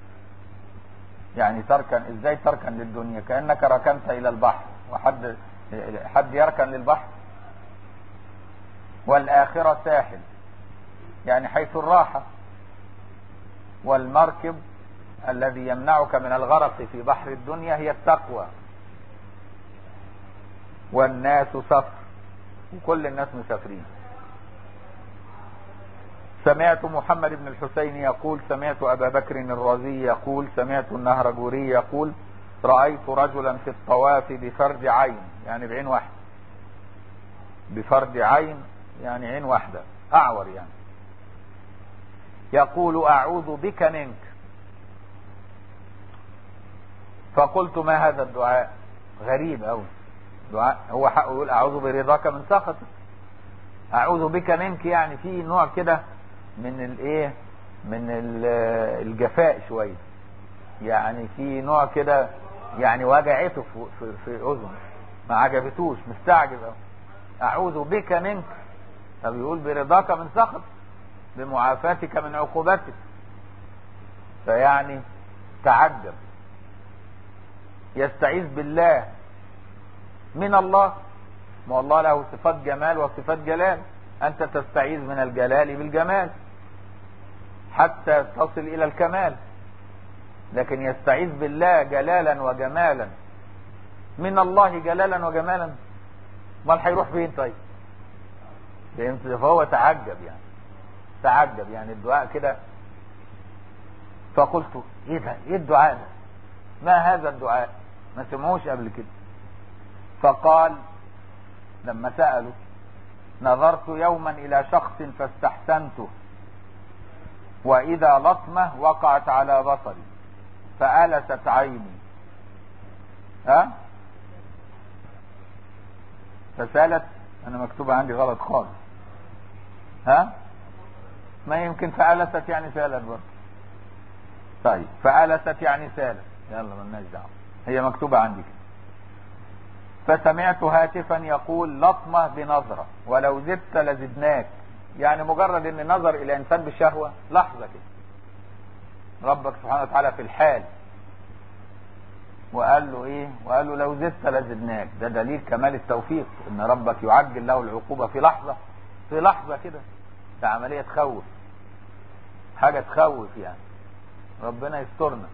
يعني تركن. ازاي تركن للدنيا؟ كأنك ركنت الى البحر، وحد حد يركن للبحر. والآخرة ساحل يعني حيث الراحة. والمركب الذي يمنعك من الغرق في بحر الدنيا هي التقوى. والناس سفر، وكل الناس مسافرين. سمعت محمد بن الحسين يقول سمعت أبا بكر الرازي يقول سمعت النهرجوري يقول رأيت رجلا في الطواف بفرد عين، يعني بعين واحدة، بفرد عين يعني عين واحدة، أعور يعني، يقول أعوذ بك منك. فقلت ما هذا الدعاء؟ غريب أوي دعاء، هو حقه يقول أعوذ برضاك من سخطك، أعوذ بك منك يعني في نوع كده من الايه، من الجفاء شويه، يعني في نوع كده يعني وجعته في اذنه، ما عجبتوش، مستعجب أوي. اعوذ بك منك، طب يقول برضاك من سخط، بمعافاتك من عقوبتك، فيعني تعجب. يستعيذ بالله من الله، ما الله له صفات جمال وصفات جلال، انت تستعيذ من الجلال بالجمال حتى تصل الى الكمال، لكن يستعيذ بالله جلالا وجمالا من الله جلالا وجمالا، امال هيروح فين طيب؟ فهو تعجب يعني، تعجب يعني الدعاء كده. فقلت ايه ده، ايه الدعاء ده، ما هذا الدعاء، ما سمعوش قبل كده. فقال لما سألوا نظرت يوما الى شخص فاستحسنته، واذا لطمة وقعت على بصري فألست عيني، فسالت، انا مكتوبة عندي غلط خالص، ما يمكن فألست يعني سالت برضه، طيب فألست يعني سالت، يلا مالناش دعوه، هي مكتوبة عندي كده. فسمعت هاتفا يقول لطمة بنظرة ولو زدت لزدناك، يعني مجرد ان نظر الى انسان بالشهوة لحظة كده، ربك سبحانه وتعالى في الحال وقال له ايه، وقال له لو زدت لزدناك، ده دليل كمال التوفيق، ان ربك يعجل له العقوبة في لحظة، في لحظة كده، ده عملية تخوف، حاجة تخوف يعني، ربنا يسترنا.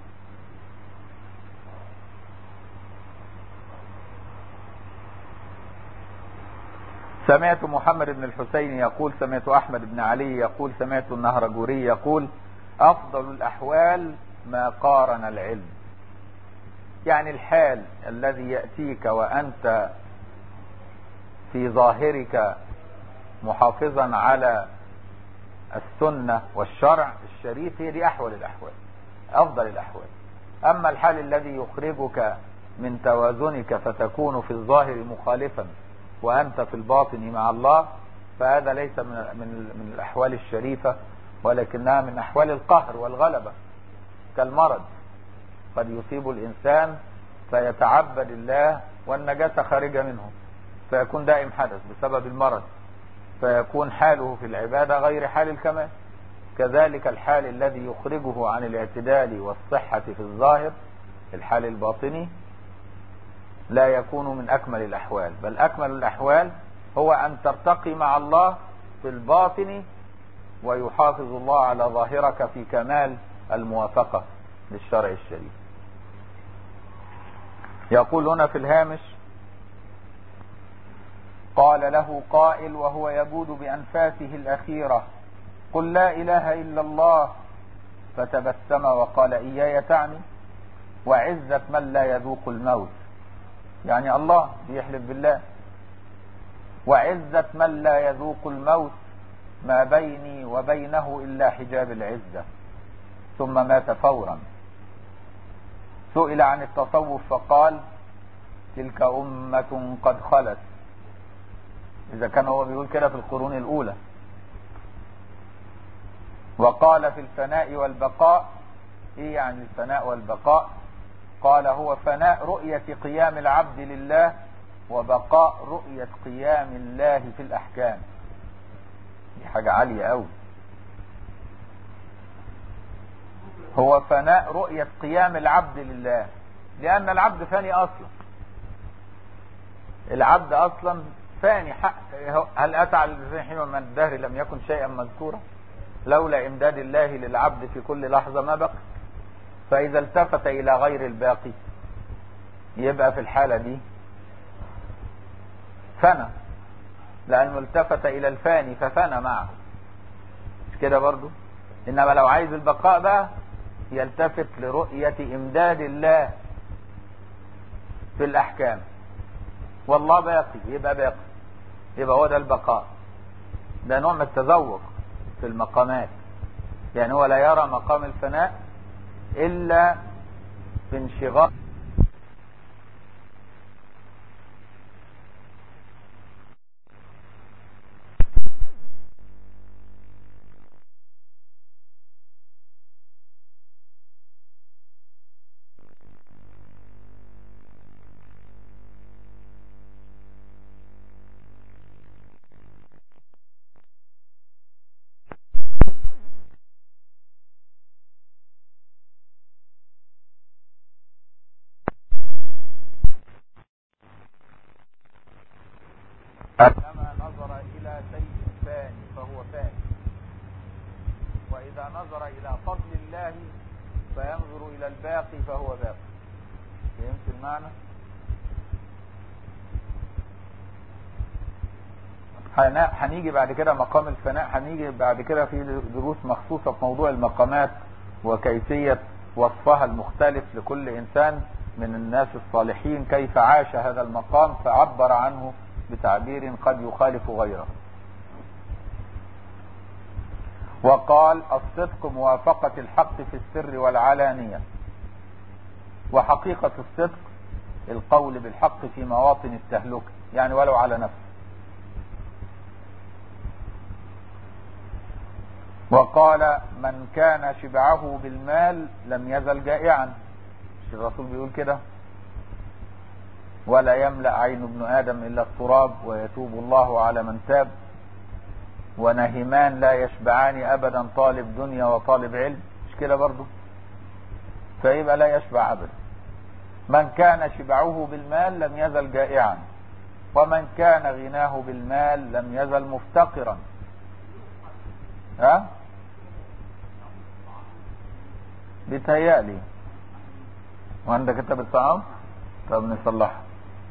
سمعت محمد بن الحسين يقول سمعت أحمد بن علي يقول سمعت النهرجوري يقول أفضل الأحوال ما قارن العلم، يعني الحال الذي يأتيك وأنت في ظاهرك محافظا على السنة والشرع الشريف، هي دي أحوال الأحوال، أفضل الأحوال. أما الحال الذي يخرجك من توازنك فتكون في الظاهر مخالفا وأنت في الباطن مع الله، فهذا ليس من الأحوال الشريفة، ولكنها من أحوال القهر والغلبة، كالمرض قد يصيب الإنسان فيتعبد الله والنجاة خارجة منه، فيكون دائم حدث بسبب المرض، فيكون حاله في العبادة غير حال الكمال. كذلك الحال الذي يخرجه عن الاعتدال والصحة في الظاهر، الحال الباطني، لا يكون من أكمل الأحوال، بل أكمل الأحوال هو أن ترتقي مع الله في الباطن ويحافظ الله على ظاهرك في كمال الموافقة للشرع الشريف. يقول هنا في الهامش قال له قائل وهو يجود بأنفاسه الأخيرة قل لا إله إلا الله، فتبسم وقال إياي تعني، وعزة من لا يذوق الموت، يعني الله بيحلف بالله، وعزة من لا يذوق الموت ما بيني وبينه إلا حجاب العزة، ثم مات فورا. سئل عن التصوف فقال تلك أمة قد خلت، إذا كان هو بيقول كده في القرون الأولى. وقال في الفناء والبقاء، إيه يعني الفناء والبقاء؟ قال هو فناء رؤية قيام العبد لله، وبقاء رؤية قيام الله في الأحكام. دي حاجة عالية أوي. هو فناء رؤية قيام العبد لله، لأن العبد فاني أصلا، العبد اصلا فاني. هل اتى على الانسان حين من الدهر لم يكن شيئا مذكورا؟ لولا امداد الله للعبد في كل لحظة ما بقى. فاذا التفت الى غير الباقي يبقى في الحالة دي فنى، لانه التفت الى الفاني ففنى معه، مش كده برضو؟ انما لو عايز البقاء بقى يلتفت لرؤية امداد الله في الاحكام، والله باقي يبقى باقي، يبقى هو ده البقاء. ده نوع من التذوق في المقامات، يعني هو لا يرى مقام الفناء الا في انشغال. أنما نظر إلى شيء فاني فهو فاني، وإذا نظر إلى فضل الله فينظر إلى الباقي فهو باقي. فهمت المعنى؟ هنيجي بعد كده مقام الفناء، هنيجي بعد كده في دروس مخصوصة في موضوع المقامات وكيفية وصفها المختلف لكل إنسان من الناس الصالحين، كيف عاش هذا المقام فعبر عنه بتعبير قد يخالف غيره. وقال: الصدق موافقة الحق في السر والعلانية، وحقيقة الصدق القول بالحق في مواطن التهلكة، يعني ولو على نفسه. وقال: من كان شبعه بالمال لم يزل جائعا، مش الرسول بيقول كده؟ ولا يملأ عين ابن آدم إلا التراب ويتوب الله على من تاب، ونهمان لا يشبعان أبدا، طالب دنيا وطالب علم، مش كده برضو؟ فيبقى لا يشبع أبدا. من كان شبعه بالمال لم يزل جائعا، ومن كان غناه بالمال لم يزل مفتقرا. ها؟ بيتهيألي. وعندك كتاب الطعام؟ طب نصلحها.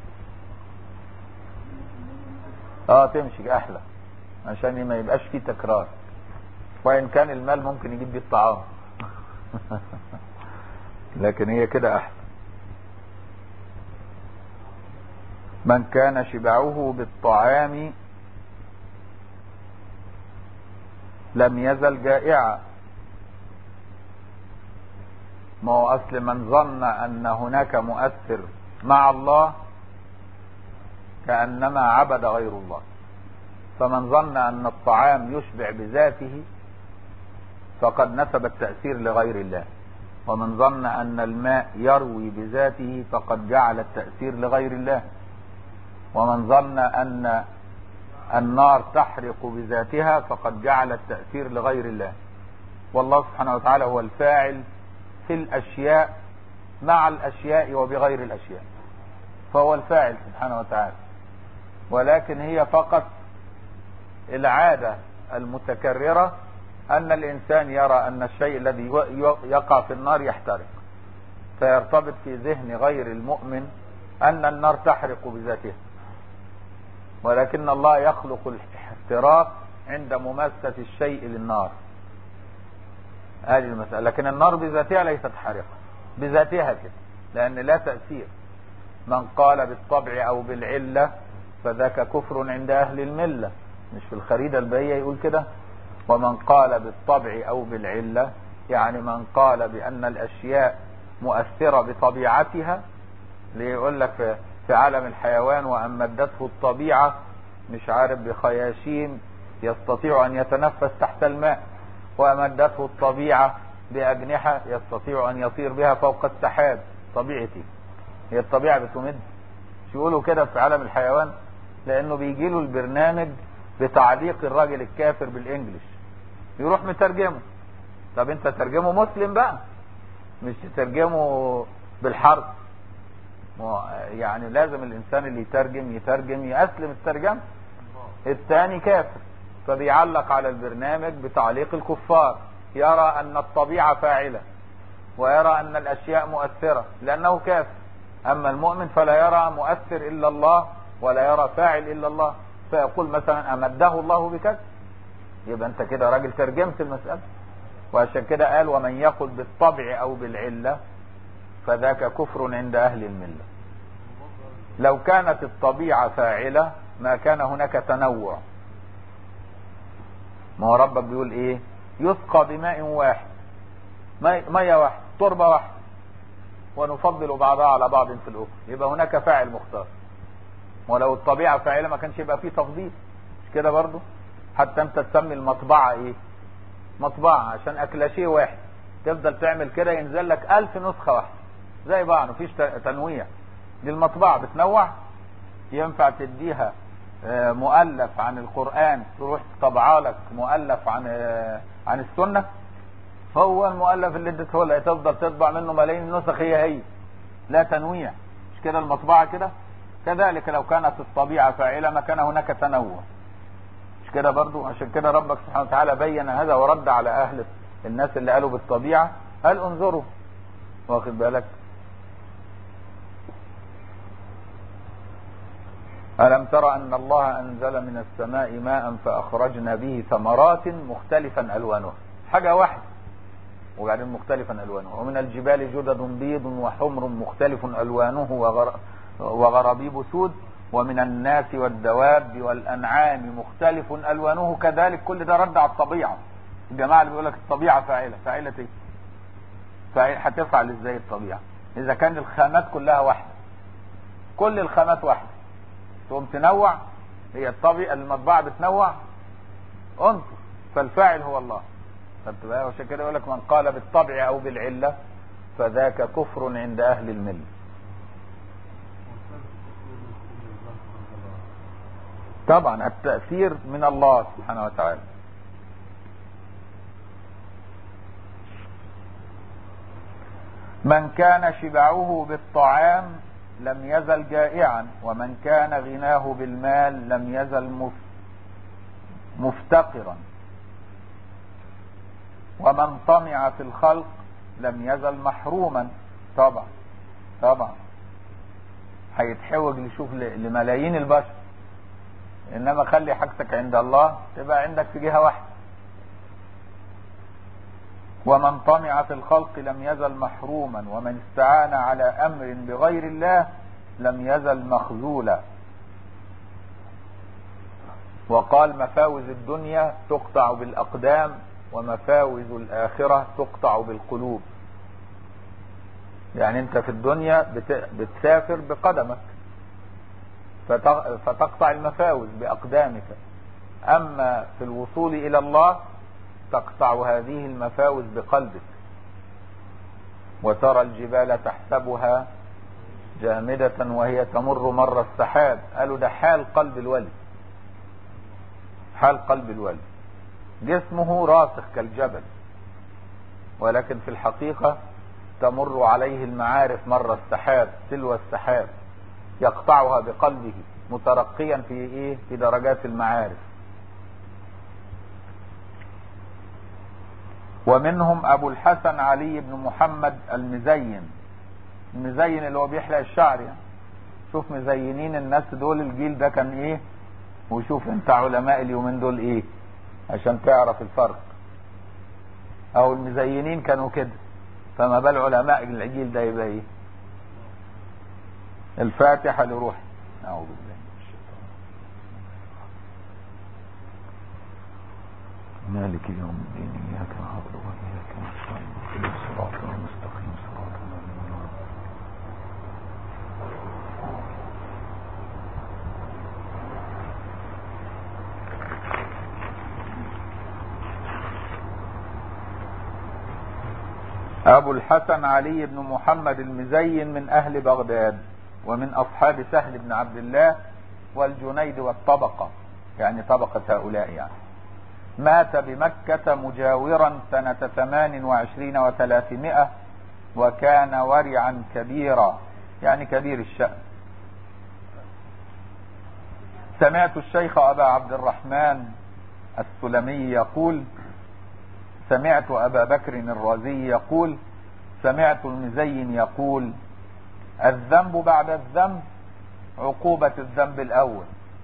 تمشي احلى عشان ما يبقاش فيه تكرار، وان كان المال ممكن يجيب بيه الطعام لكن هي كده احلى. من كان شبعه بالطعام لم يزل جائعا. ما هو اصل من ظن ان هناك مؤثر مع الله كأنما عبد غير الله. فمن ظن ان الطعام يشبع بذاته فقد نسب التأثير لغير الله، ومن ظن ان الماء يروي بذاته فقد جعل التأثير لغير الله، ومن ظن ان النار تحرق بذاتها فقد جعل التأثير لغير الله. والله سبحانه وتعالى هو الفاعل في الأشياء مع الأشياء وبغير الأشياء، فهو الفاعل سبحانه وتعالى، ولكن هي فقط العادة المتكررة أن الإنسان يرى أن الشيء الذي يقع في النار يحترق، فيرتبط في ذهن غير المؤمن أن النار تحرق بذاتها، ولكن الله يخلق الاحتراق عند مماسة الشيء للنار. هذه المسألة. لكن النار بذاتها ليست حارقة بذاتها كده، لأن لا تأثير. من قال بالطبع أو بالعلة فذاك كفر عند أهل الملة، مش في الخريدة البهية يقول كده؟ ومن قال بالطبع أو بالعلة يعني من قال بأن الأشياء مؤثرة بطبيعتها، ليقول لك في عالم الحيوان وأن مدته الطبيعة مش عارف بخياشيم يستطيع أن يتنفس تحت الماء، وأمدته الطبيعة بأجنحة يستطيع أن يطير بها فوق السحاب. طبيعتي هي الطبيعة بتمد، يقولوا كده في عالم الحيوان، لأنه بيجي له البرنامج بتعليق الراجل الكافر بالإنجليش، يروح مترجمه. طب أنت ترجمه مسلم بقى، مش تترجمه بالحرف، يعني لازم الانسان اللي يترجم يأسلم الترجمة. الثاني كافر فبيعلق على البرنامج بتعليق الكفار، يرى ان الطبيعة فاعلة ويرى ان الاشياء مؤثرة لانه كافر. اما المؤمن فلا يرى مؤثر الا الله ولا يرى فاعل الا الله، فيقول مثلا امده الله بكذا، يبقى انت كده راجل ترجمت المسألة. وعشان كده قال ومن يقل بالطبع او بالعلة فذاك كفر عند اهل الملة. لو كانت الطبيعة فاعلة ما كان هناك تنوع. ما هو ربك بيقول ايه؟ يسقى بماء واحد، مية واحد، تربة واحد، ونفضل بعضها على بعض في الأكل، يبقى هناك فاعل مختار. ولو الطبيعة فاعلة ما كانش يبقى فيه تفضيل، مش كده برضو؟ حتى انت تسمي المطبعة ايه؟ مطبعة عشان اكلاشيه واحد، تفضل تعمل كده ينزل لك 1000 نسخة واحدة زي بعض، مفيش تنويع. دي المطبعة بتنوع. ينفع تديها مؤلف عن القرآن تروح تطبع لك مؤلف عن السنة؟ هو المؤلف اللي اديته لها تفضل تطبع منه ملايين النسخ، هي لا تنويع، مش كده المطبعة كده؟ كذلك لو كانت الطبيعة فاعلة ما كان هناك تنوع، مش كده برضو؟ عشان كده ربك سبحانه وتعالى بين هذا ورد على اهل الناس اللي قالوا بالطبيعة، قال انظروا، واخد بالك؟ ألم ترى أن الله أنزل من السماء ماء فأخرجنا به ثمرات مختلفا ألوانها، حاجة واحدة وبعدين مختلفا ألوانها. ومن الجبال جدد بيض وحمر مختلف ألوانه وغرابيب سود، ومن الناس والدواب والأنعام مختلف ألوانه كذلك. كل ده رد على الطبيعة. الجماعة اللي بيقول لك الطبيعة فاعلة، فاعلة ايه؟ هتفعل ازاي الطبيعة إذا كان الخامات كلها واحدة؟ كل الخامات واحدة تقوم تنوع؟ هي الطبيعة المطبعة بتنوع؟ انظر، فالفاعل هو الله. عشان كده يقول لك من قال بالطبع او بالعلة فذاك كفر عند اهل الملة. طبعا التأثير من الله سبحانه وتعالى. من كان شبعه بالطعام لم يزل جائعا، ومن كان غناه بالمال لم يزل مفتقرا، ومن طمع في الخلق لم يزل محروما. طبعا هيتحوج يشوف لملايين البشر، انما خلي حاجتك عند الله تبقى عندك في جهة واحدة. ومن طمع في الخلق لم يزل محروما، ومن استعان على امر بغير الله لم يزل مخذولا. وقال مفاوز الدنيا تقطع بالأقدام ومفاوز الآخرة تقطع بالقلوب. يعني انت في الدنيا بتسافر بقدمك فتقطع المفاوز بأقدامك، أما في الوصول إلى الله تقطع هذه المفاوز بقلبك. وترى الجبال تحسبها جامدة وهي تمر مر السحاب. قالوا ده حال قلب الولي، حال قلب الولي، جسمه راسخ كالجبل، ولكن في الحقيقة تمر عليه المعارف مر السحاب تلو السحاب، يقطعها بقلبه مترقيا في درجات المعارف. ومنهم أبو الحسن علي بن محمد المزين اللي هو بيحلق الشعر يعني. شوف مزينين الناس دول، الجيل ده كان ايه، وشوف انت علماء اليومين دول ايه عشان تعرف الفرق. او المزينين كانوا كده، فما بال علماء الجيل ده يبقى ايه. الفاتحة لروح. اعوذ بالله من الشيطان. مالك يوم الدين اياك نعبد واياك نستعين اهدنا الصراط المستقيم صراط الذين انعمت أبو الحسن علي بن محمد المزين من أهل بغداد ومن أصحاب سهل بن عبد الله والجنيد والطبقة، يعني طبقة هؤلاء يعني. مات بمكة مجاورا سنة 28 و300، وكان ورعا كبيرا يعني كبير الشأن. سمعت الشيخ أبا عبد الرحمن السلمي يقول: سمعت أبا بكر الرازي يقول: سمعت المزين يقول: الذنب بعد الذنب عقوبة الذنب الأول.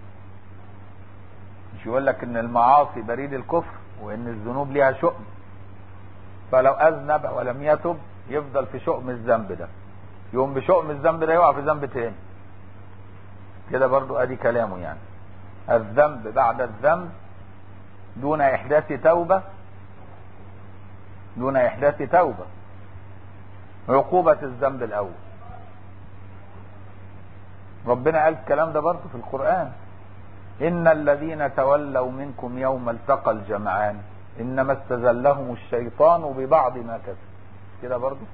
مش يقول لك ان المعاصي بريد الكفر وان الذنوب ليها شؤم، فلو أذنب ولم يتب يفضل في شؤم الذنب ده، يقوم بشؤم الذنب ده يقع في ذنب تاني كده برضو. ادي كلامه يعني. الذنب بعد الذنب دون إحداث توبة، دون إحداث توبة عقوبة الذنب الأول. ربنا قال الكلام ده برضو في القرآن: إن الذين تولوا منكم يوم التقى الجمعان إنما استزلهم الشيطان ببعض ما كسب. كده برضو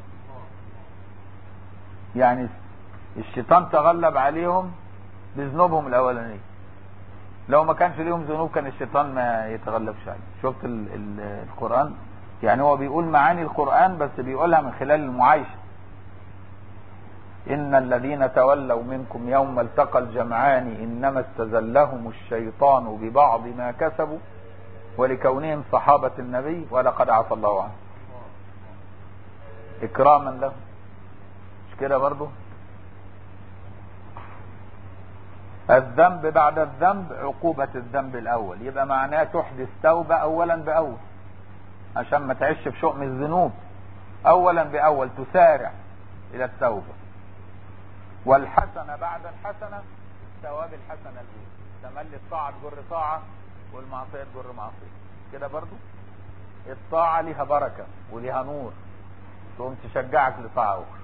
يعني الشيطان تغلب عليهم بذنوبهم الأولانية. لو ما كانش ليهم ذنوب كان الشيطان ما يتغلبش عليه. شفت القرآن يعني هو بيقول معاني القرآن بس بيقولها من خلال المعايشة. إن الذين تولوا منكم يوم التقى الجمعان إنما استزلهم الشيطان ببعض ما كسبوا ولكونهم صحابة النبي ولقد عفى الله عنه إكراما لهم. مش كده برضو؟ الذنب بعد الذنب عقوبة الذنب الأول، يبقى معناه تحدث توبة أولا بأول عشان ما تعيش في شؤم الذنوب. أولا بأول تسارع إلى التوبة. والحسنة بعد الحسنة ثواب الحسنة الأولى. تملي الطاعة تجر طاعة والمعصية تجر معصية. كده برضو الطاعة لها بركة ولها نور تقوم تشجعك لطاعة أخرى.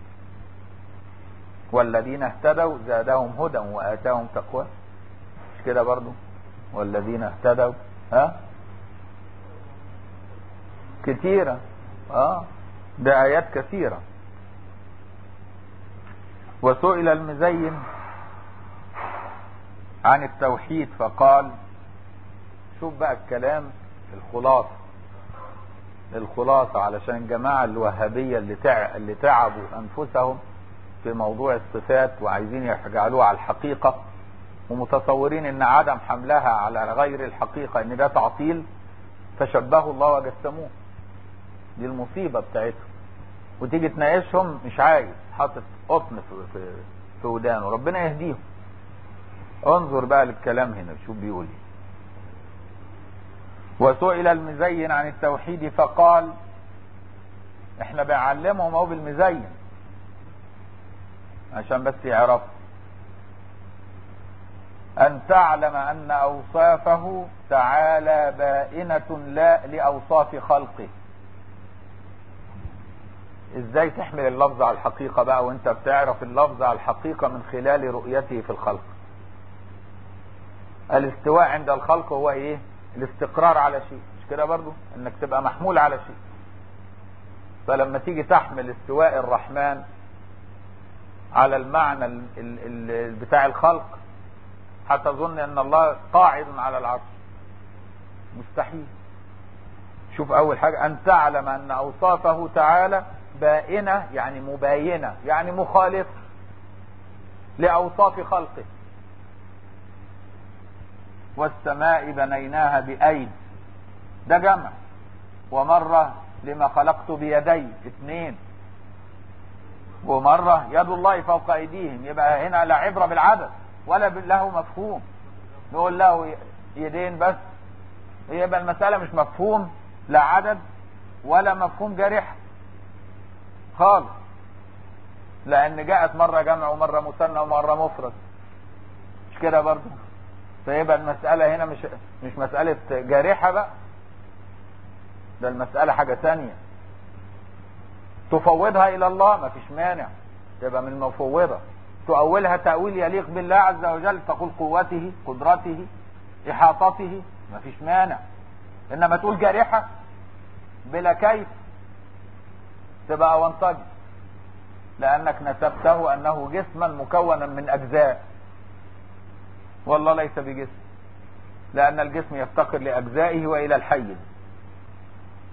والذين اهتدوا زادهم هدى وآتاهم تقوى. مش كده برضو؟ والذين اهتدوا كثيرة ده آيات كثيرة. وسئل المزين عن التوحيد فقال: شوف بقى الكلام الخلاصة علشان الجماعة الوهابية اللي تعبوا أنفسهم في موضوع الصفات وعايزين يجعلوها على الحقيقة ومتصورين ان عدم حملها على غير الحقيقة ان ده تعطيل، فشبهوا الله وجسموه. دي المصيبة بتاعتهم. وتيجي تناقشهم مش عايز، حاطط قطن في ودانه. ربنا يهديهم. انظر بقى للكلام هنا شو بيقول. وسئل المزين عن التوحيد فقال: احنا بنعلمهم اهو بالمزين عشان بس يعرفوا: أن تعلم أن أوصافه تعالى بائنة لا لأوصاف خلقه. ازاي تحمل اللفظ على الحقيقة بقى وانت بتعرف اللفظ على الحقيقة من خلال رؤيته في الخلق. الاستواء عند الخلق هو ايه؟ الاستقرار على شيء. مش كده برضو؟ انك تبقى محمول على شيء. فلما تيجي تحمل استواء الرحمن على المعنى بتاع الخلق هتظن ان الله قاعد على العرش. مستحيل. شوف اول حاجة: ان تعلم ان اوصافه تعالى بائنة يعني مباينة يعني مخالفة لأوصاف خلقه. والسماء بنيناها بأيد، ده جمع. ومرة لما خلقت بيدي، اثنين. ومرة يد الله فوق أيديهم. يبقى هنا لا عبرة بالعدد ولا له مفهوم. نقول له يدين بس، يبقى المسألة مش مفهوم لا عدد ولا مفهوم جارح خالص، لأن جاءت مرة جمع ومرة مثنى ومرة مفرد. مش كده برضو؟ فيبقى المسألة هنا مش مسألة جارحة بقى، ده المسألة حاجة تانية. تفوضها إلى الله ما فيش مانع، تبقى من المفوضة. تؤولها تأويل يليق بالله عز وجل، تقول قوته، قدرته، إحاطته، ما فيش مانع. إنما تقول جارحة بلا كيف تبقى وانطج، لأنك نسبته أنه جسما مكونا من أجزاء، والله ليس بجسم، لأن الجسم يفتقر لأجزائه وإلى الحيز،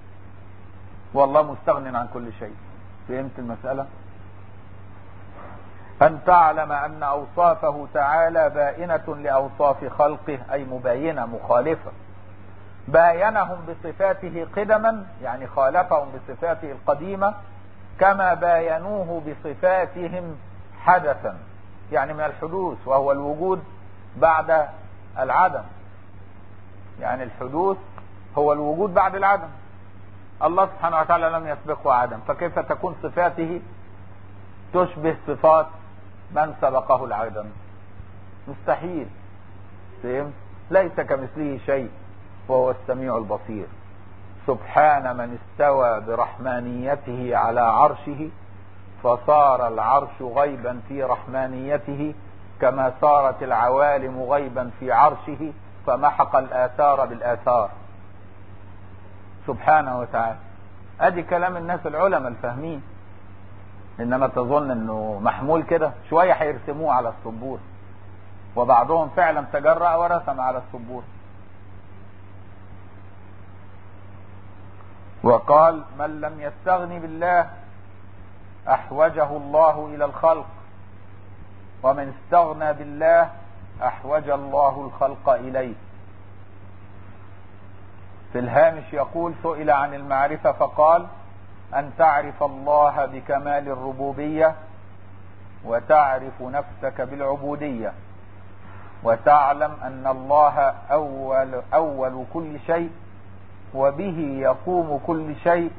والله مستغن عن كل شيء. فهمت المسألة؟ أن تعلم أن أوصافه تعالى بائنة لأوصاف خلقه، أي مباينة مخالفة. باينهم بصفاته قدما، يعني خالفهم بصفاته القديمة، كما باينوه بصفاتهم حدثا، يعني من الحدوث، وهو الوجود بعد العدم. يعني الحدوث هو الوجود بعد العدم. الله سبحانه وتعالى لم يسبقه عدم، فكيف تكون صفاته تشبه صفات من سبقه العدم؟ مستحيل. فهم؟ ليس كمثله شيء وهو السميع البصير. سبحان من استوى برحمانيته على عرشه، فصار العرش غيبا في رحمانيته، كما صارت العوالم غيبا في عرشه، فمحق الآثار بالآثار سبحانه وتعالى. ادي كلام الناس العلماء الفاهمين. انما تظن انه محمول كده؟ شوية هيرسموه على السبور، وبعضهم فعلا تجرأ ورسم على السبور. وقال: من لم يستغن بالله احوجه الله الى الخلق، ومن استغنى بالله احوج الله الخلق اليه. في الهامش يقول: سئل عن المعرفة فقال: أن تعرف الله بكمال الربوبية، وتعرف نفسك بالعبودية، وتعلم أن الله أول كل شيء، وبه يقوم كل شيء،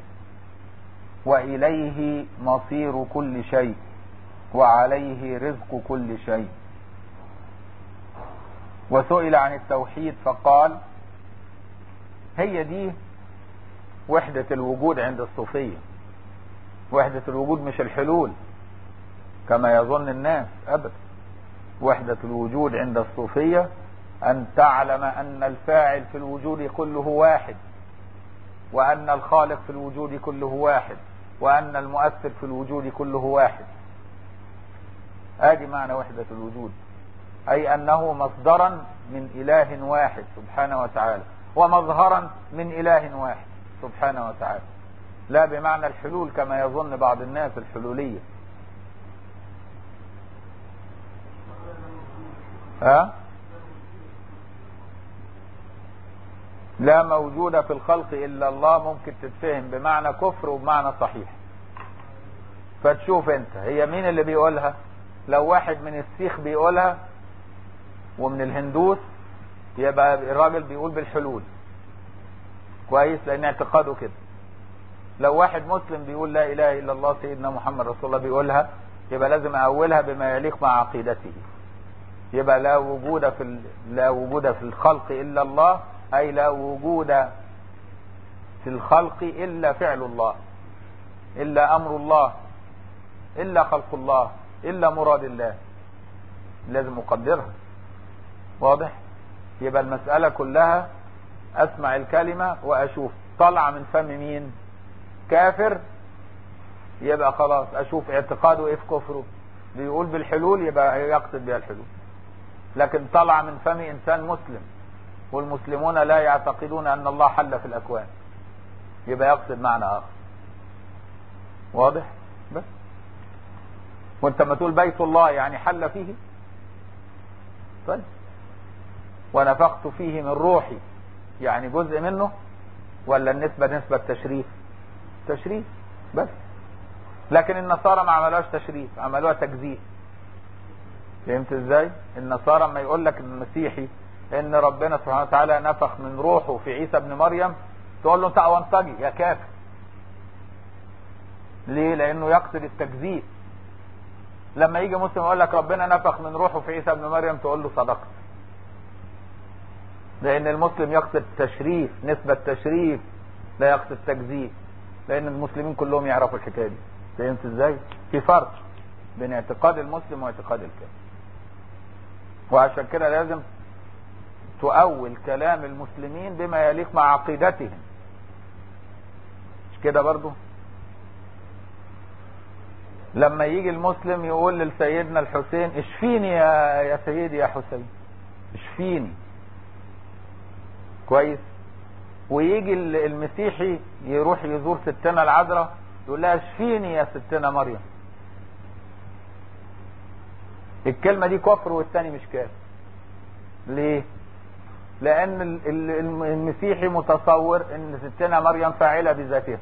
وإليه مصير كل شيء، وعليه رزق كل شيء. وسئل عن التوحيد فقال: هي دي وحدة الوجود عند الصوفية. وحدة الوجود مش الحلول كما يظن الناس أبدا. وحدة الوجود عند الصوفية أن تعلم أن الفاعل في الوجود كله واحد، وأن الخالق في الوجود كله واحد، وأن المؤثر في الوجود كله واحد. ادي معنى وحدة الوجود، أي أنه مصدرا من إله واحد سبحانه وتعالى، ومظهرا من إله واحد سبحانه وتعالى، لا بمعنى الحلول كما يظن بعض الناس الحلولية. لا موجود في الخلق إلا الله ممكن تتفهم بمعنى كفر وبمعنى صحيح. فتشوف انت هي مين اللي بيقولها. لو واحد من السيخ بيقولها ومن الهندوس يبقى الراجل بيقول بالحلول، كويس، لان اعتقاده كده. لو واحد مسلم بيقول لا اله الا الله سيدنا محمد رسول الله بيقولها، يبقى لازم اولها بما يليق مع عقيدته. يبقى لا وجود في الخلق الا الله، اي لا وجود في الخلق الا فعل الله، الا امر الله، الا خلق الله، الا مراد الله. لازم اقدرها. واضح؟ يبقى المسألة كلها اسمع الكلمة واشوف طلع من فم مين. كافر يبقى خلاص اشوف اعتقاده ايه في كفره. بيقول بالحلول يبقى يقصد بها الحلول. لكن طلع من فم انسان مسلم، والمسلمون لا يعتقدون ان الله حل في الاكوان، يبقى يقصد معنى اخر. واضح؟ بس وانت ما تقول بيت الله يعني حل فيه، طيب، ونفخت فيه من روحي يعني جزء منه، ولا النسبة نسبة تشريف؟ تشريف بس. لكن النصارى ما عملوهاش تشريف، عملوها تجزيء. فهمت ازاي؟ النصارى ما يقول لك المسيحي ان ربنا سبحانه وتعالى نفخ من روحه في عيسى ابن مريم، تقول له انت اونطجي يا كافر. ليه؟ لانه يقصد التجزيء. لما يجي مسلم يقول لك ربنا نفخ من روحه في عيسى ابن مريم، تقول له صدقت. لان المسلم يقصد تشريف، نسبة تشريف، لا يقصد تجزيء. لان المسلمين كلهم يعرفوا الحكايه دي. فهمت ازاي؟ في فرق بين اعتقاد المسلم واعتقاد الكافر. وعشان كده لازم تؤول كلام المسلمين بما يليق مع عقيدتهم. مش كده برضو؟ لما يجي المسلم يقول لسيدنا الحسين اشفيني يا سيدي يا حسين، اشفيني، كويس، ويجي المسيحي يروح يزور ستنا العذراء يقول لها اشفيني يا ستنا مريم. الكلمة دي كفر والتاني مش كافر. ليه؟ لان المسيحي متصور ان ستنا مريم فاعلة بذاتها.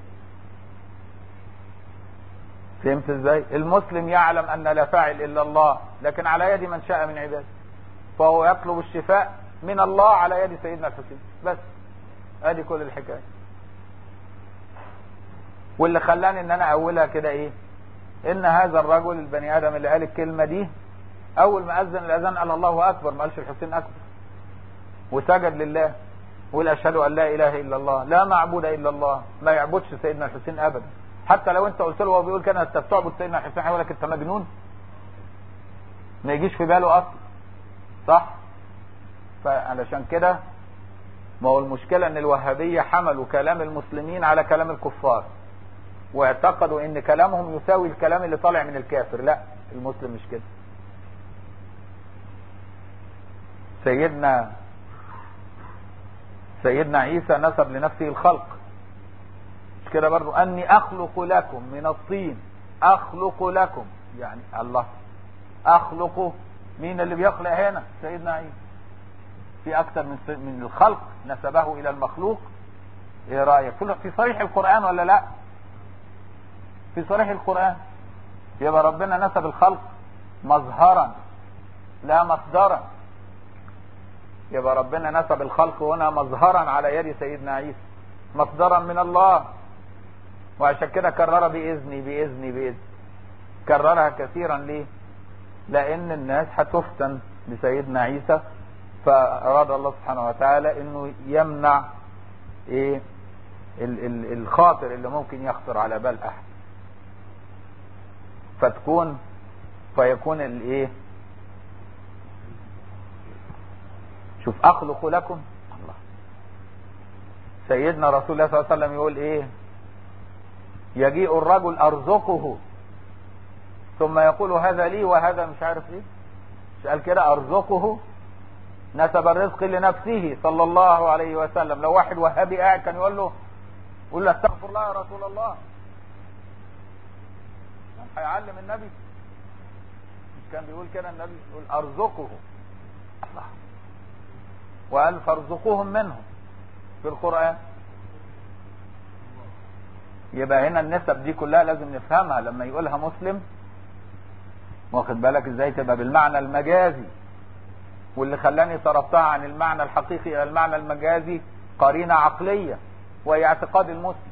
فهمت ازاي؟ المسلم يعلم ان لا فاعل الا الله، لكن على يد من شاء من عباده، فهو يطلب الشفاء من الله على يد سيدنا الحسين. بس ادي كل الحكايه. واللي خلاني ان انا اولها كده ايه؟ ان هذا الرجل البني ادم اللي قال الكلمه دي اول ما اذن الاذان قال الله اكبر، ما قالش الحسين اكبر، وسجد لله وقال اشهد ان لا اله الا الله لا معبود الا الله. ما يعبدش سيدنا الحسين ابدا. حتى لو انت قلت له هو بيقول كده انت بتعبد سيدنا الحسين، هيقول لك انت مجنون، ما يجيش في باله اصلا. صح؟ فعلشان كده ما هو المشكله ان الوهابيه حملوا كلام المسلمين على كلام الكفار، واعتقدوا ان كلامهم يساوي الكلام اللي طالع من الكافر. لا، المسلم مش كده. سيدنا عيسى نسب لنفسه الخلق، مش كده برضو؟ اني اخلق لكم من الطين، اخلق لكم، يعني الله اخلق. مين اللي بيخلق هنا؟ سيدنا عيسى. في اكثر من الخلق نسبه الى المخلوق. ايه رايك؟ في صريح القرآن ولا لا؟ في صريح القرآن. يبقى ربنا نسب الخلق مظهرا لا مصدرا. يبقى ربنا نسب الخلق هنا مظهرا على يد سيدنا عيسى، مصدرا من الله. وعشان كده كرر بإذني بإذني بإذني، كررها كثيرا. ليه؟ لأن الناس هتفتن بسيدنا عيسى، فأراد الله سبحانه وتعالى انه يمنع ايه الخاطر اللي ممكن يخطر على بال احد، فيكون الايه. شوف اخلق لكم الله. سيدنا رسول الله صلى الله عليه وسلم يقول ايه؟ يجيء الرجل ارزقه ثم يقول هذا لي وهذا مش عارف ايه. مش قال كده؟ ارزقه، نسب الرزق لنفسه صلى الله عليه وسلم. لو واحد وهابي قاعد كان يقول له استغفر الله يا رسول الله، هيعلم النبي؟ مش كان بيقول كده النبي؟ يقول ارزقه الله، وقال فارزقوهم منهم في القرآن. يبقى هنا النسب دي كلها لازم نفهمها لما يقولها مسلم، واخد بالك ازاي؟ تبقى بالمعنى المجازي. واللي خلاني صرفتها عن المعنى الحقيقي الى المعنى المجازي قرينة عقلية، وهي اعتقاد المسلم.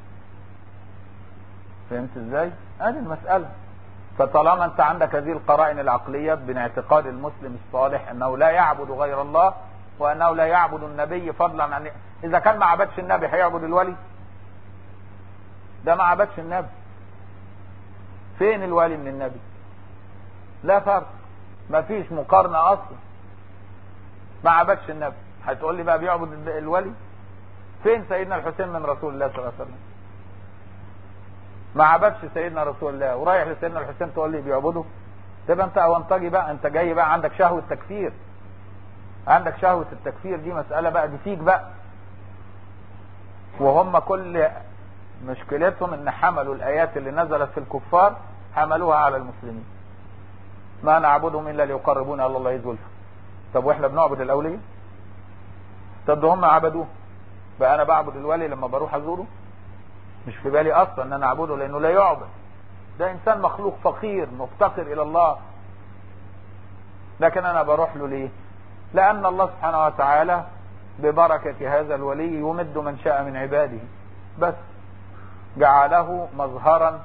فهمت ازاي؟ هذه المسألة. فطالما انت عندك هذه القرائن العقلية بين اعتقاد المسلم الصالح انه لا يعبد غير الله، وانه لا يعبد النبي فضلا عن، اذا كان ما عبدش النبي هيعبد الولي؟ ده ما عبدش النبي. فين الولي من النبي؟ لا فرق، ما فيش مقارنة اصلا. ما عبدش النبي، هتقول لي بقى بيعبد الولي؟ فين سيدنا الحسين من رسول الله صلى الله عليه وسلم؟ ما عبدش سيدنا رسول الله، ورايح لسيدنا الحسين تقول لي بيعبده؟ تبقى انت اونطجي بقى، انت جاي بقى عندك شهوة تكفير. عندك شهوة التكفير، دي مسألة بقى دي فيك بقى. وهم كل مشكلتهم ان حملوا الايات اللي نزلت في الكفار حملوها على المسلمين. ما نعبدهم الا ليقربونا الى الله زلفى. طب واحنا بنعبد الاولياء؟ طب ده هم عبدوه، بقى انا بعبد الولي لما بروح ازوره؟ مش في بالي اصلا ان انا اعبده، لانه لا يعبد. ده انسان مخلوق فقير مفتقر الى الله، لكن انا بروح له ليه؟ لان الله سبحانه وتعالى ببركة هذا الولي يمد من شاء من عباده، بس جعله مظهرا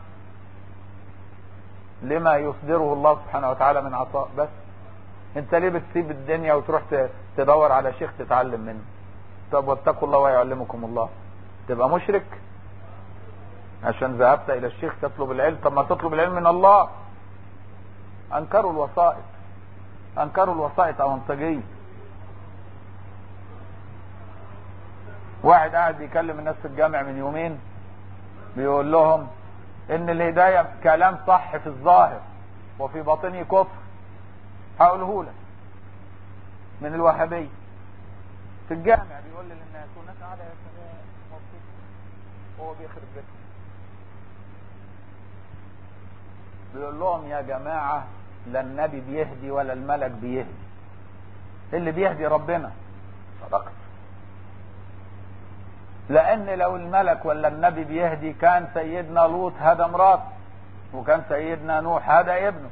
لما يصدره الله سبحانه وتعالى من عطاء. بس انت ليه بتسيب الدنيا وتروح تدور على شيخ تتعلم منه؟ طب واتقوا الله ويعلمكم الله. تبقى مشرك عشان ذهبت الى الشيخ تطلب العلم؟ طب ما تطلب العلم من الله. انكروا الوسائط، انكروا الوسائط اونطجية. واحد قاعد بيكلم الناس في الجامع من يومين بيقول لهم ان الهداية كلام صح في الظاهر وفي باطنه كفر. هقوله لك من الوهابية في الجامع، بيقول للناس والناس قاعدة يا سلام مبسوط وهو بيخرب بيتهم. بيقول لهم يا جماعة لا النبي بيهدي ولا الملك بيهدي، اللي بيهدي ربنا. صدقت. لان لو الملك ولا النبي بيهدي كان سيدنا لوط هدى مراته، وكان سيدنا نوح هدى ابنه،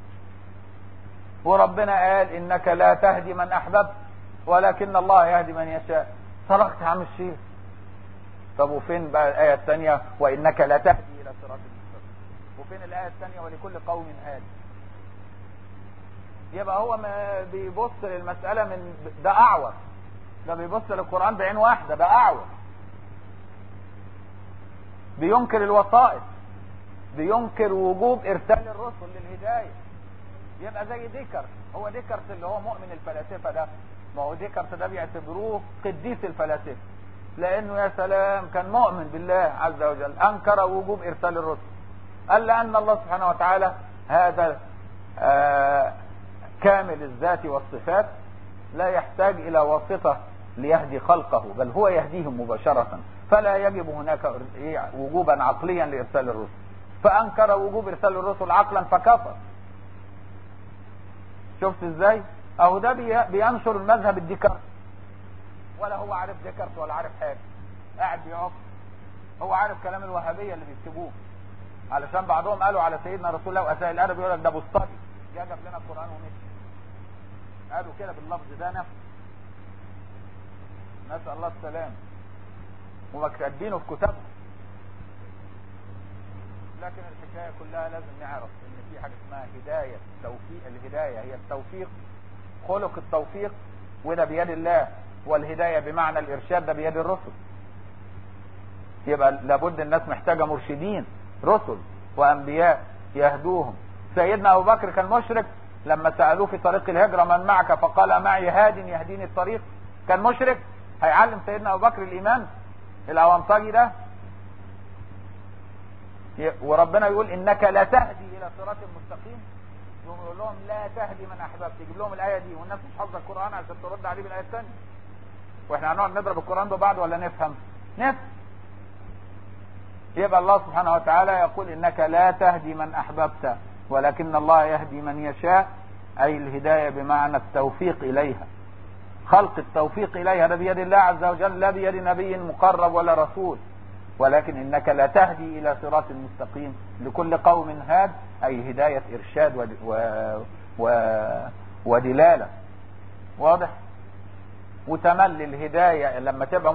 وربنا قال انك لا تهدي من احببت ولكن الله يهدي من يشاء. صدقت يا عم الشيخ. طب وفين بقى الآية الثانية وإنك لا تهدي إلى صراط المستقيم؟ وفين الآية الثانية ولكل قوم هاد؟ يبقى هو ما بيبص للمسألة من ده أعور، ده بيبص للقرآن بعين واحدة، ده أعور. بينكر الوسائط، بينكر وجوب إرسال الرسل للهداية. يبقى زي ديكارت. هو ديكارت اللي هو مؤمن الفلاسفة ده، ما هو ديكارت ده بيعتبروه قديس الفلاسفة، لانه يا سلام كان مؤمن بالله عز وجل، انكر وجوب ارسال الرسل. قال لان الله سبحانه وتعالى هذا كامل الذات والصفات، لا يحتاج الى واسطة ليهدي خلقه، بل هو يهديهم مباشرة، فلا يجب هناك وجوبا عقليا لارسال الرسل. فانكر وجوب ارسال الرسل عقلا فكفر. شفت ازاي؟ اهو ده بينشر المذهب الديكارت، ولا هو عارف ديكارت ولا عارف حاجه، قاعد بيعق. هو عارف كلام الوهابيه اللي بيكتبوه، علشان بعضهم قالوا على سيدنا رسول الله واساء الادب، يقول لك ده بوسطجي جاب لنا القران ومشي. قالوا كده باللفظ ده نفسه، نسال الله السلام، ومكتبينه في كتبهم. لكن الحكايه كلها لازم نعرف ان في حاجه اسمها هدايه توفيق. الهدايه هي التوفيق، خلق التوفيق، وده بيد الله، والهدايه بمعنى الارشاد ده بيد الرسل. يبقى لابد الناس محتاجه مرشدين، رسل وانبياء يهدوهم. سيدنا ابو بكر كان مشرك لما سالوه في طريق الهجره من معك فقال معي هاد يهديني الطريق. كان مشرك، هيعلم سيدنا ابو بكر الايمان الاونطجي ده؟ وربنا يقول انك لا تهدي الى صراط مستقيم، يقول لهم لا تهدي من احببت، يجيب لهم الايه دي والناس مش حافظه القران عشان ترد عليه بالايه الثانيه. واحنا هنقعد نضرب القران ببعض ولا نفهم؟ يبقى الله سبحانه وتعالى يقول انك لا تهدي من احببت ولكن الله يهدي من يشاء، اي الهدايه بمعنى التوفيق اليها، خلق التوفيق اليها ده بيد الله عز وجل، لا بيد نبي مقرب ولا رسول. ولكن انك لا تهدي الى صراط مستقيم لكل قوم هاد، اي هدايه ارشاد ودلاله. واضح؟ وتملي الهدايه لما تبقى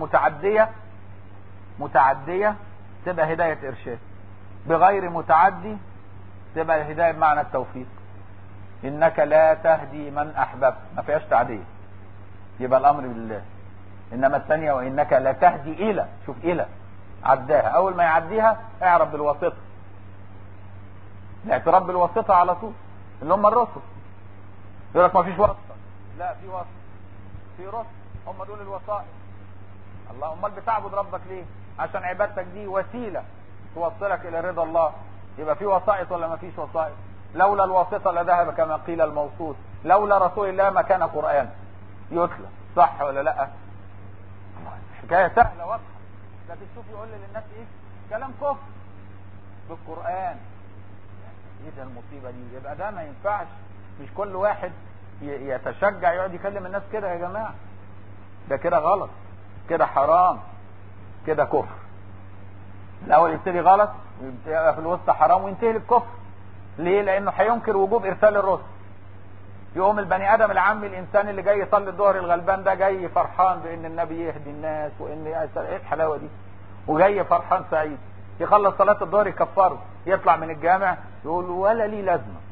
متعديه تبقى هدايه ارشاد، بغير متعدي تبقى الهدايه بمعنى التوفيق. انك لا تهدي من احببت ما فيهاش تعديه، يبقى الامر بالله. انما الثانيه وانك لا تهدي الى، شوف الى عداها، اول ما يعديها اعرف بالواسطه، الاعتراف بالواسطه على طول اللي هم الرسل. يقول لك ما فيش واسطه، لا في واسطه، في رسل هم دول الوسائط. الله، امال بتعبد ربك ليه؟ عشان عبادتك دي وسيله توصلك الى رضا الله. يبقى في وسائط ولا ما فيش وسائط؟ لولا الواسطه لذهب كما قيل الموصول، لولا رسول الله ما كان قرآن يتلى. صح ولا لا؟ حكايه سهله واضحه، لكن شوف يقول للناس ايه؟ كلام كفر بالقرآن. ايه ده المصيبه دي؟ يبقى ده ما ينفعش. مش كل واحد يتشجع يقعد يكلم الناس كده يا جماعه، ده كده غلط، كده حرام، كده كفر. الاول يبتدي غلط ويبتدي في الوسط حرام وينتهي للكفر. ليه؟ لانه هينكر وجوب ارسال الرسل. يقوم البني ادم العامي الانسان اللي جاي يصلي الظهر الغلبان ده جاي فرحان بان النبي يهدي الناس وان ايه الحلاوه دي، وجاي فرحان سعيد، يخلص صلاه الظهر يكفره، يطلع من الجامع يقول ولا لي لازمه.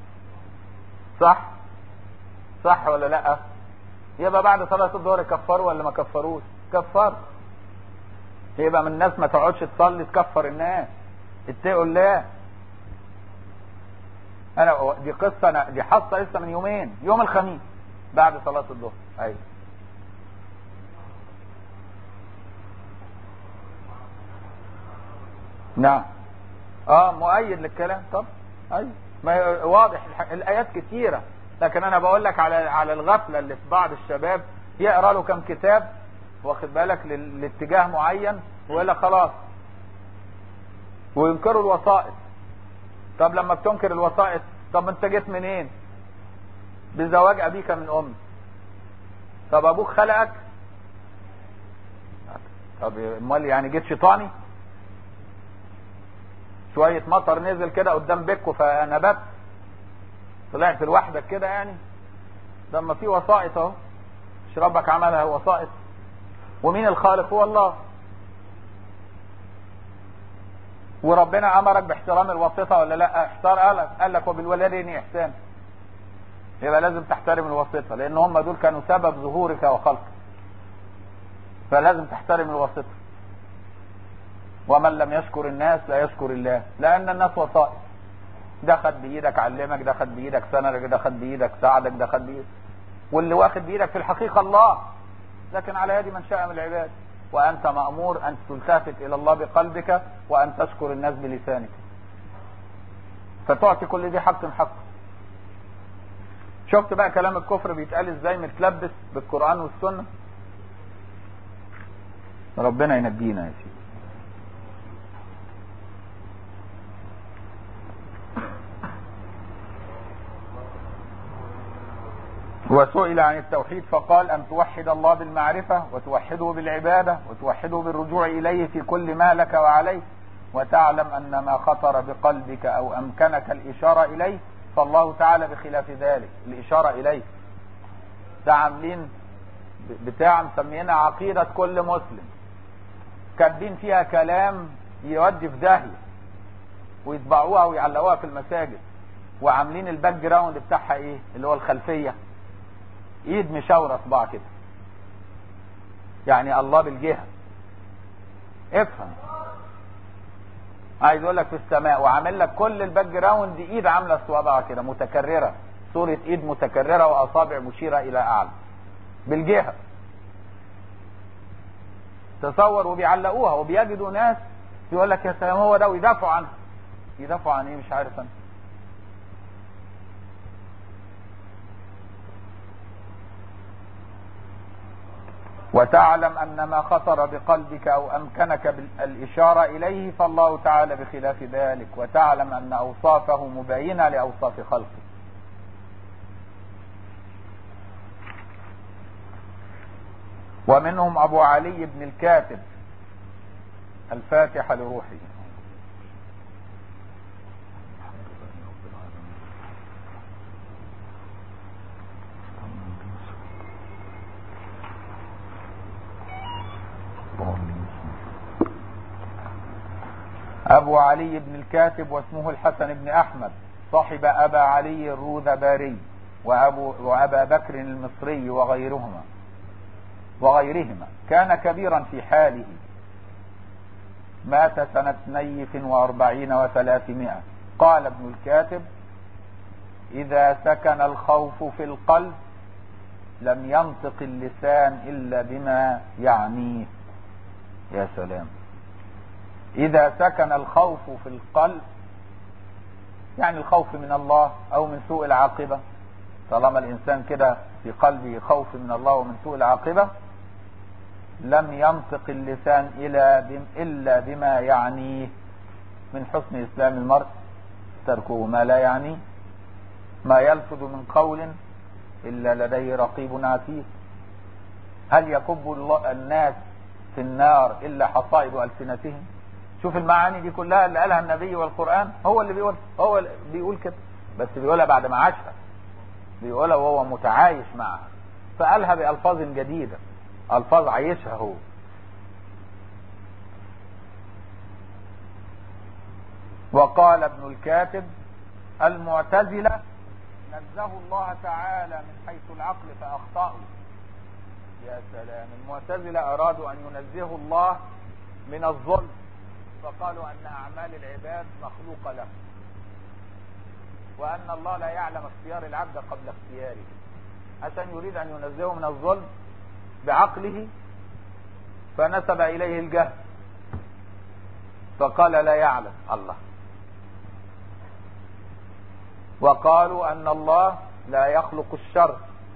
صح ولا لا؟ يبقى بعد صلاه الظهر كفروا ولا ما كفروش؟ كفروا. يبقى من الناس ما تقعدش تصلي تكفر الناس، اتقوا الله. انا دي قصه، دي حصه لسه من يومين، يوم الخميس بعد صلاه الظهر. ايوه نعم، مؤيد للكلام. طب ايوه، ما واضح الايات كتيره، لكن انا بقول لك على الغفله اللي في بعض الشباب يقرا له كم كتاب واخد بالك لاتجاه معين ولا خلاص، وينكروا الوسائط. طب لما بتنكر الوسائط، طب انت جيت منين؟ بزواج ابيك من امك. طب ابوك خلقك؟ طب امال يعني جيت شيطاني؟ شوية مطر نزل كده قدام بيتكم فنبت طلعت لوحدك كده يعني؟ ده ما في وسائط اهو، مش ربك عملها وسائط؟ ومين الخالق؟ هو الله. وربنا امرك باحترام الواسطه ولا لا؟ قال لك وبالوالدين احسان. يبقى لازم تحترم الواسطه، لان هم دول كانوا سبب ظهورك وخلقك، فلازم تحترم الواسطه. ومن لم يشكر الناس لا يشكر الله، لان الناس وسائط. ده خد بايدك علمك، ده خد بايدك سندك، ده خد بايدك ساعدك، ده خد بايدك، واللي واخد بايدك في الحقيقه الله، لكن على يد من شاء من العباد. وانت مأمور ان تلتفت الى الله بقلبك وان تشكر الناس بلسانك، فتعطي كل ذي حق حقه. شفت بقى كلام الكفر بيتقال ازاي متلبس بالقرآن والسنة؟ ربنا ينجينا يا سيدي. وسئل عن التوحيد فقال أن توحد الله بالمعرفة، وتوحده بالعبادة، وتوحده بالرجوع إليه في كل ما لك وعليه، وتعلم أن ما خطر بقلبك أو أمكنك الإشارة إليه فالله تعالى بخلاف ذلك. الإشارة إليه ده عاملين بتاع مسمينها عقيدة كل مسلم، كاتبين فيها كلام يودي في داهية، ويطبعوها ويعلقوها في المساجد، وعاملين الباك جراوند بتاعها ايه اللي هو الخلفية، ايد مشاورة صباع كده، يعني الله بالجهة. افهم، عايز اقول لك في السماء، وعامل لك كل الباك جراوند دي ايد عامله صوابع كده متكرره، صوره ايد متكرره واصابع مشيره الى اعلى بالجهه. تصور، وبيعلقوها وبيجدوا ناس يقول لك يا سلام هو ده، ويدافعوا عنها. يدافعوا عن ايه؟ مش عارف انا. وتعلم أن ما خطر بقلبك أو أمكنك الإشارة إليه فالله تعالى بخلاف ذلك، وتعلم أن أوصافه مبينة لأوصاف خلقه. ومنهم أبو علي بن الكاتب. الفاتحة لروحه. أبو علي بن الكاتب واسمه الحسن بن أحمد، صاحب أبا علي الروذباري وأبا بكر المصري وغيرهما، كان كبيرا في حاله، مات سنة 42 و300. قال ابن الكاتب: إذا سكن الخوف في القلب لم ينطق اللسان إلا بما يعنيه. يا سلام! إذا سكن الخوف في القلب، يعني الخوف من الله أو من سوء العاقبة. طالما الإنسان كده في قلبه خوف من الله ومن سوء العاقبة، لم ينطق اللسان إلا بما يعنيه. من حسن إسلام المرء تركه ما لا يعنيه، ما يلفظ من قول إلا لديه رقيب عتيد. هل يكب الناس في النار إلا حصائد ألسنتهم؟ شوف المعاني دي كلها اللي قالها النبي والقرآن، هو اللي بيقول كده، بس بيقولها بعد ما عاشها، بيقولها وهو متعايش معها، فقالها بألفاظ جديدة، ألفاظ عايشها هو. وقال ابن الكاتب: المعتزلة نزهوا الله تعالى من حيث العقل فأخطأوا. يا سلام! المعتزلة أرادوا أن ينزهوا الله من الظلم، فقالوا أن أعمال العباد مخلوقة له، وأن الله لا يعلم اختيار العبد قبل اختياره، عشان يريد أن ينزهه من الظلم بعقله فنسب إليه الجهل، فقال لا يعلم الله. وقالوا أن الله لا يخلق الشر،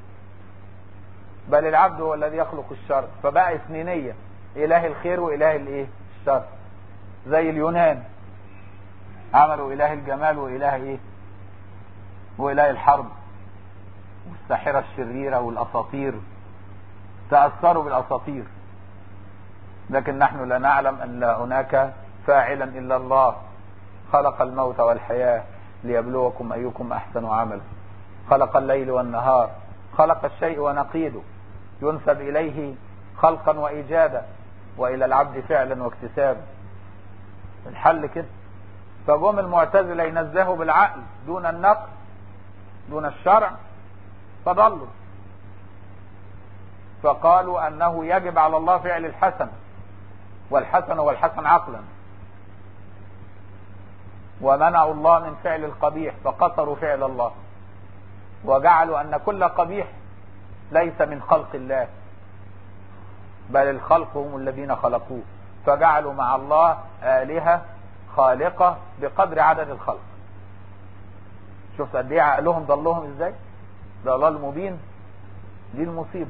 بل العبد هو الذي يخلق الشر، فبقى اثنينية، إله الخير وإله الإيه؟ الشر. زي اليونان عملوا إله الجمال وإله إيه؟ وإله الحرب. والساحرة الشريرة والأساطير تأثروا بالأساطير، لكن نحن لا نعلم أن لا هناك فاعلا إلا الله، خلق الموت والحياة ليبلوكم أيكم أحسن عملا، خلق الليل والنهار، خلق الشيء ونقيده، ينسب إليه خلقا وإيجادا، وإلى العبد فعلا واكتسابا. الحل كده. فقوم المعتزلة ينزهوا بالعقل دون النقل دون الشرع، فضلوا، فقالوا أنه يجب على الله فعل الحسن، والحسن هو الحسن عقلا، ومنعوا الله من فعل القبيح فقصروا فعل الله، وجعلوا أن كل قبيح ليس من خلق الله، بل الخلق هم الذين خلقوه، فجعلوا مع الله آلهة خالقة بقدر عدد الخلق. شوف قد ايه عقلهم ضلهم ازاي، ضلال مبين. دي المصيبة.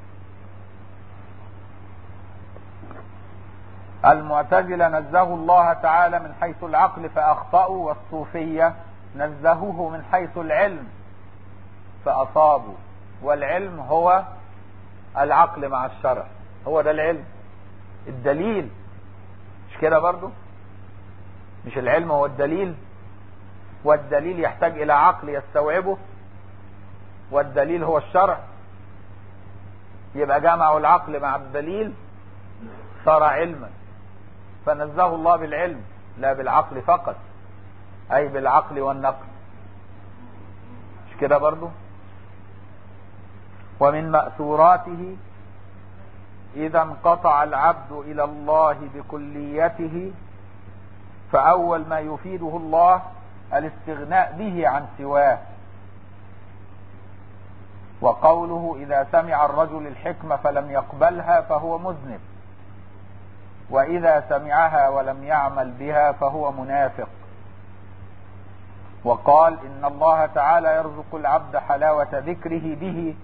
المعتزلة نزهوا الله تعالى من حيث العقل فأخطأوا، والصوفية نزهوه من حيث العلم فأصابوا. والعلم هو العقل مع الشرع، هو ده العلم، الدليل. مش كده برضو؟ مش العلم هو الدليل، والدليل يحتاج إلى عقل يستوعبه، والدليل هو الشرع. يبقى جمعوا العقل مع الدليل صار علما، فنزهوا الله بالعلم لا بالعقل فقط، أي بالعقل والنقل. مش كده برضو؟ ومن مأثوراته إذا انقطع العبد إلى الله بكليته فأول ما يفيده الله الاستغناء به عن سواه. وقوله إذا سمع الرجل الحكمة فلم يقبلها فهو مذنب، وإذا سمعها ولم يعمل بها فهو منافق. وقال إن الله تعالى يرزق العبد حلاوة ذكره به،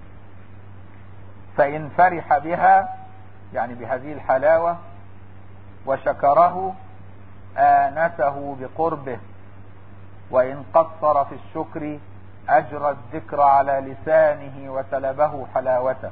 فإن فرح بها يعني بهذه الحلاوة وشكره آنسه بقربه، وإن قصر في الشكر أجرى الذكر على لسانه وسلبه حلاوته.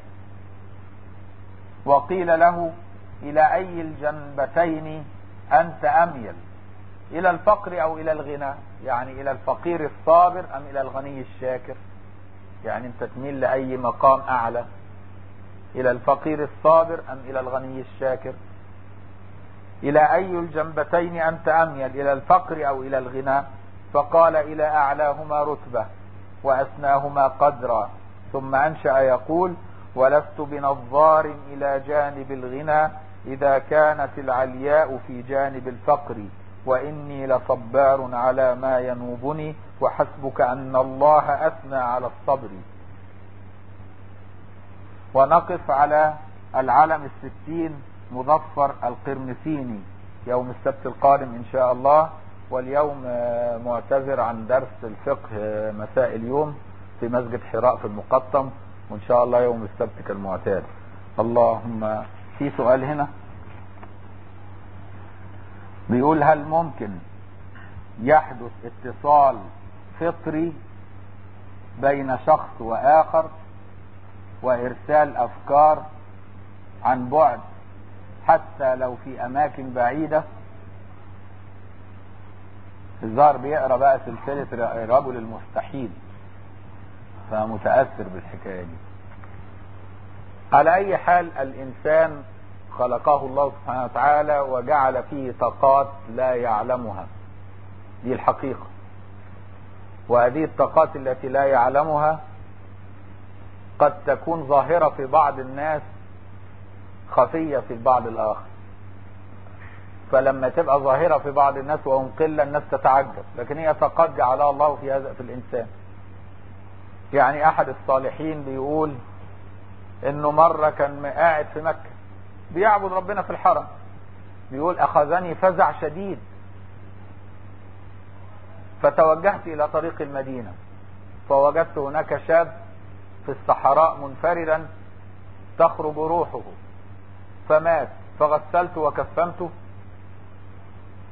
وقيل له إلى أي الجنبتين أنت أميل، إلى الفقر أو إلى الغنى؟ يعني إلى الفقير الصابر أم إلى الغني الشاكر؟ يعني أنت تميل لأي مقام أعلى، إلى الفقير الصابر أم إلى الغني الشاكر؟ إلى أي الجنبتين أنت أميل، إلى الفقر أو إلى الغنى؟ فقال إلى أعلاهما رتبة وأسناهما قدرا، ثم أنشأ يقول ولست بنظار إلى جانب الغنى إذا كانت العلياء في جانب الفقر، وإني لصبار على ما ينوبني، وحسبك أن الله أثنى على الصبر. ونقف على العلم الستين مظفر القرمسيني يوم السبت القادم إن شاء الله. واليوم معتذر عن درس الفقه مساء اليوم في مسجد حراء في المقطم، وإن شاء الله يوم السبت كالمعتاد. اللهم. في سؤال هنا بيقول هل ممكن يحدث اتصال فطري بين شخص وآخر وإرسال أفكار عن بعد حتى لو في أماكن بعيدة؟ الظاهر بيقرأ بقى سلسلة رجل المستحيل فمتأثر بالحكاية دي. على أي حال الإنسان خلقه الله سبحانه وتعالى وجعل فيه طاقات لا يعلمها، دي الحقيقة. وهذه الطاقات التي لا يعلمها قد تكون ظاهرة في بعض الناس خفية في البعض الآخر، فلما تبقى ظاهرة في بعض الناس وهم قلة الناس تتعجب، لكن هي طاقات جعلها الله في هذا في الإنسان. يعني أحد الصالحين بيقول إنه مرة كان قاعد في مكة بيعبد ربنا في الحرم، بيقول أخذني فزع شديد فتوجهت إلى طريق المدينة، فوجدت هناك شاب في الصحراء منفردا تخرج روحه، فمات، فغسلت وكفنته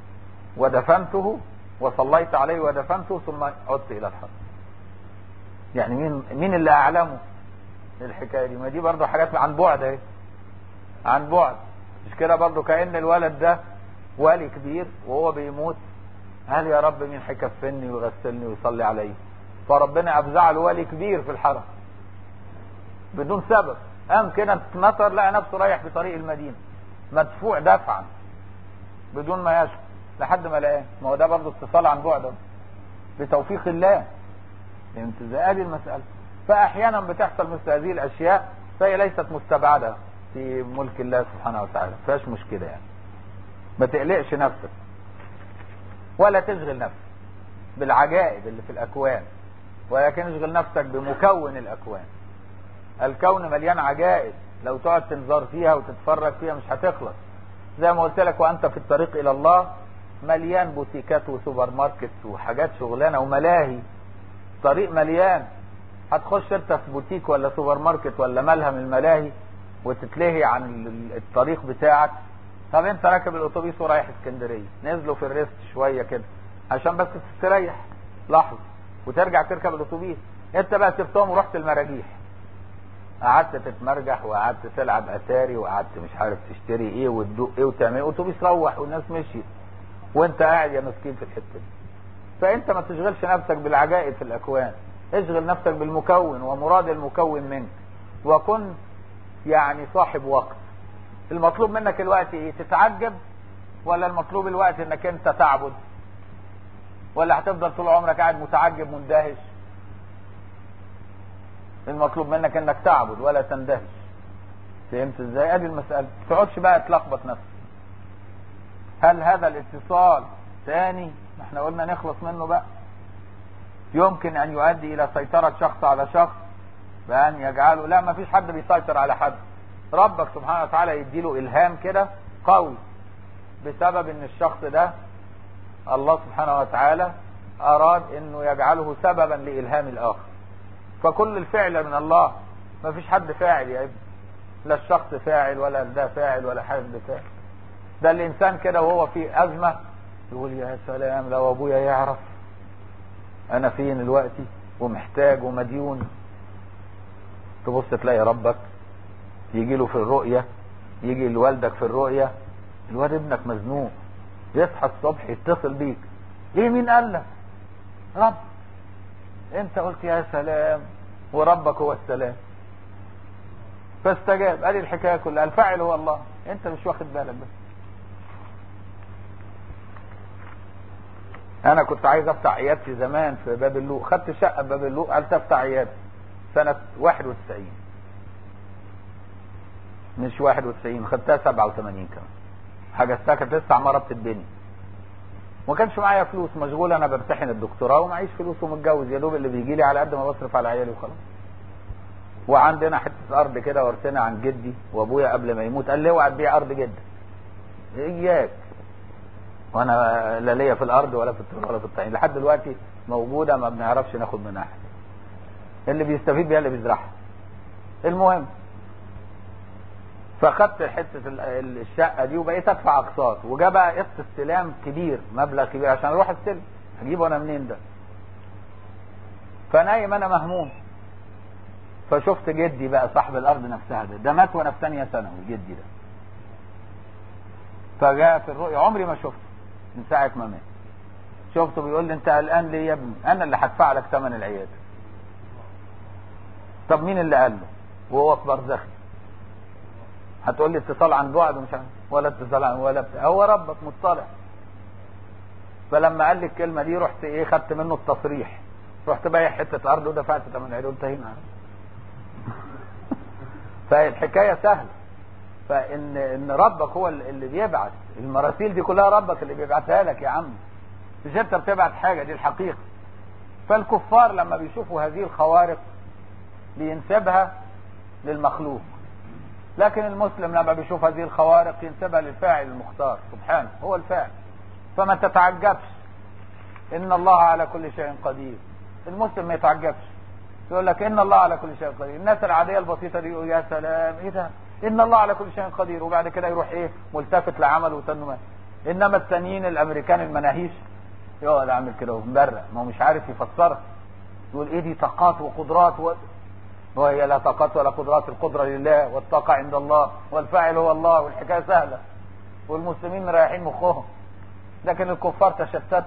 ودفنته وصليت عليه ودفنته ثم عدت إلى الحرم. يعني مين اللي اعلمه الحكايه دي؟ ما دي برضه حاجات عن بعد اهي، عن بعد. مش كده برضه كأن الولد ده ولي كبير وهو بيموت، هل يا رب مين هيكفني ويغسلني ويصلي علي؟ فربنا افزع له ولي كبير في الحرم بدون سبب، قام كده اتنطر لقى نفسه رايح في طريق المدينه مدفوع دفعا بدون ما يشعر لحد ما لقاه. ما هو ده برضه اتصال عن بعد بتوفيق الله. فهمت ازاي؟ ادي المساله. فاحيانا بتحصل مثل هذه الاشياء، فهي ليست مستبعده في ملك الله سبحانه وتعالى، ما فيهاش مشكله يعني. ما تقلقش نفسك ولا تشغل نفسك بالعجائب اللي في الاكوان، ولكن اشغل نفسك بمكون الاكوان. الكون مليان عجائب، لو تقعد تنظر فيها وتتفرج فيها مش هتخلص. زي ما قلت لك، وانت في الطريق الى الله مليان بوتيكات وسوبر ماركت وحاجات شغلانه وملاهي، طريق مليان. هتخش انت في بوتيك ولا سوبر ماركت ولا ملهم الملاهي وتتلهي عن الطريق بتاعك؟ طب انت راكب الاتوبيس ورايح اسكندريه، نزلوا في الريست شويه كده عشان بس تستريح لحظه وترجع تركب الاتوبيس. انت بقى سبتهم ورحت المراجيح، قعدت تتمرجح وقعدت تلعب اتاري وقعدت مش عارف تشتري ايه وتدوق ايه وتعمل ايه، اتوبيس روح والناس مشيت وانت قاعد يا مسكين في الحته دي. فانت ما تشغلش نفسك بالعجائب في الاكوان، اشغل نفسك بالمكون ومراد المكون منك، وكن يعني صاحب وقت. المطلوب منك الوقت ايه؟ تتعجب، ولا المطلوب الوقت انك انت تعبد؟ ولا هتفضل طول عمرك قاعد متعجب مندهش؟ المطلوب منك انك تعبد ولا تندهش. فهمت ازاي؟ ادي المسألة. ما تقعدش بقى تلخبط نفسك. هل هذا الاتصال ثاني احنا قلنا نخلص منه بقى يمكن ان يؤدي الى سيطرة شخص على شخص بان يجعله؟ لا، ما فيش حد بيسيطر على حد. ربك سبحانه وتعالى يديله الهام كده قوي بسبب ان الشخص ده الله سبحانه وتعالى اراد انه يجعله سببا لالهام الاخر. فكل الفعل من الله، ما فيش حد فاعل يا ابني، لا الشخص فاعل ولا ده فاعل ولا حد فاعل. ده الانسان كده وهو في ازمة يقول يا سلام لو ابويا يعرف انا فين دلوقتي ومحتاج ومديون. تبص تلاقي ربك يجي له في الرؤية، يجي لوالدك في الرؤية، الواد ابنك مزنوق، يصحى الصبح يتصل بيك، ايه مين قال لك؟ رب. انت قلت يا سلام وربك هو السلام فاستجاب. ادي الحكاية كلها، الفاعل هو الله، انت مش واخد بالك بس. انا كنت عايز افتح عيادتي زمان في باب اللوق، خدت شقة باب اللوق، قلت افتح عيادتي سنة 91 مش 91، خدتها 87 كمان. حجزتها كانت لسه عمارة بتتبني، وما كانش معايا فلوس، مشغول انا بمتحن الدكتوراه ومعيش فلوس ومتجوز، يا دوب اللي بيجي لي على قد ما بصرف على عيالي وخلاص. وعندنا حته ارض كده ورثنا عن جدي، وابويا قبل ما يموت قال لي اوعى تبيع ارض جدك اياك. وانا لا ليا في الارض ولا في التراب ولا في الطين، لحد دلوقتي موجوده ما بنعرفش ناخد منها حاجه، اللي بيستفيد بيها اللي بيزرعها. المهم فاخدت حته الشقه دي وبقيت ادفع اقساط، وجا بقى قسط استلام كبير، مبلغ كبير عشان اروح استلم، هجيبه انا منين ده؟ فنايم انا مهموم، فشفت جدي بقى صاحب الارض نفسها ده مات وانا في ثانيه ثانوي جدي ده. فجاء في الرؤيا، عمري ما شفته من ساعه ما مات. شفته بيقول لي انت قلقان ليه يا ابني؟ انا اللي هدفع لك ثمن العياده. طب مين اللي قال له وهو في برزخي؟ هتقول لي اتصال عن بعد ومش عارف، ولا اتصال عن ولا هو ربك مطلع. فلما قال لي الكلمه دي رحت ايه، خدت منه التصريح، رحت بايع حته ارض ودفعت ثمن العياده وانتهينا. فالحكايه سهله. فان ربك هو اللي بيبعت المراسيل دي كلها، ربك اللي بيبعتها لك يا عم، مش انت بتبعت حاجه، دي الحقيقه. فالكفار لما بيشوفوا هذه الخوارق بينسبها للمخلوق، لكن المسلم لما بيشوف هذه الخوارق ينسبها للفاعل المختار سبحانه، هو الفاعل. فما تتعجبش، ان الله على كل شيء قدير. المسلم ما يتعجبش، يقول لك ان الله على كل شيء قدير. الناس العاديه البسيطه دي يقول يا سلام ايه ده، ان الله على كل شيء قدير، وبعد كده يروح ايه ملتفت لعمل وتنمى. انما التانيين الامريكان المناهيش يقعد عامل كده ومبرق، ما هو مش عارف يفسرها، يقول ايه دي طاقات وقدرات وهي لا طاقات ولا قدرات، القدرة لله والطاقة عند الله والفاعل هو الله، والحكاية سهلة والمسلمين مريحين مخهم، لكن الكفار تشتت.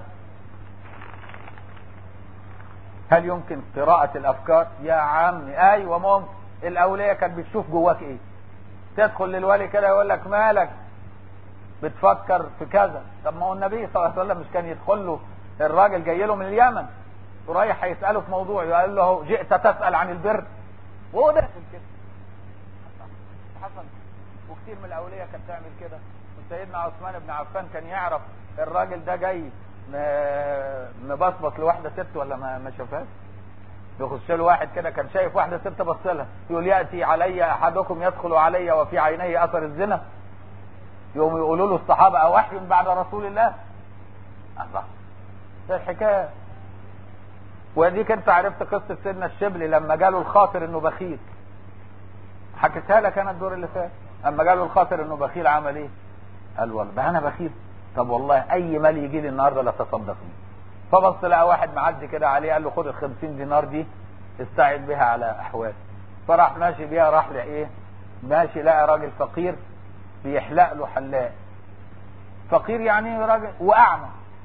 هل يمكن قراءة الافكار؟ يا عمي ايوه ممكن. الاولياء كانت بتشوف جواك ايه، تدخل للولي كده يقول لك مالك بتفكر في كذا. طب ما هو النبي صلى الله عليه وسلم مش كان يدخل له الراجل جاي له من اليمن ورايح هيسأله في موضوع، يقول له جئت تسأل عن البر، وهو داخل كده. حصل وكتير من الاولياء كانت تعمل كده. وسيدنا عثمان بن عفان كان يعرف الراجل ده جاي مبصبص لواحده ست ولا ما شافهاش. يخش له واحد كده كان شايف واحده ست بص لها، يقول ياتي علي احدكم يدخل علي وفي عينيه اثر الزنا. يوم يقولوا له الصحابه اوحي بعد رسول الله. الله ده الحكايه. وديك انت عرفت قصه سيدنا الشبلي لما جاله الخاطر انه بخيل، حكيتها لك انا الدور اللي فات. اما جاله الخاطر انه بخيل عمل ايه؟ قال والله ده انا بخيل، طب والله اي مال يجي لي النهارده لا تصدق بيه. فبص لقى واحد معدي كده عليه، قال له خد ال 50 دينار دي استعد بها على احوال. فراح ماشي بيها، راح لايه؟ ماشي لقى راجل فقير بيحلق له حلاق. فقير يعني راجل واعمى.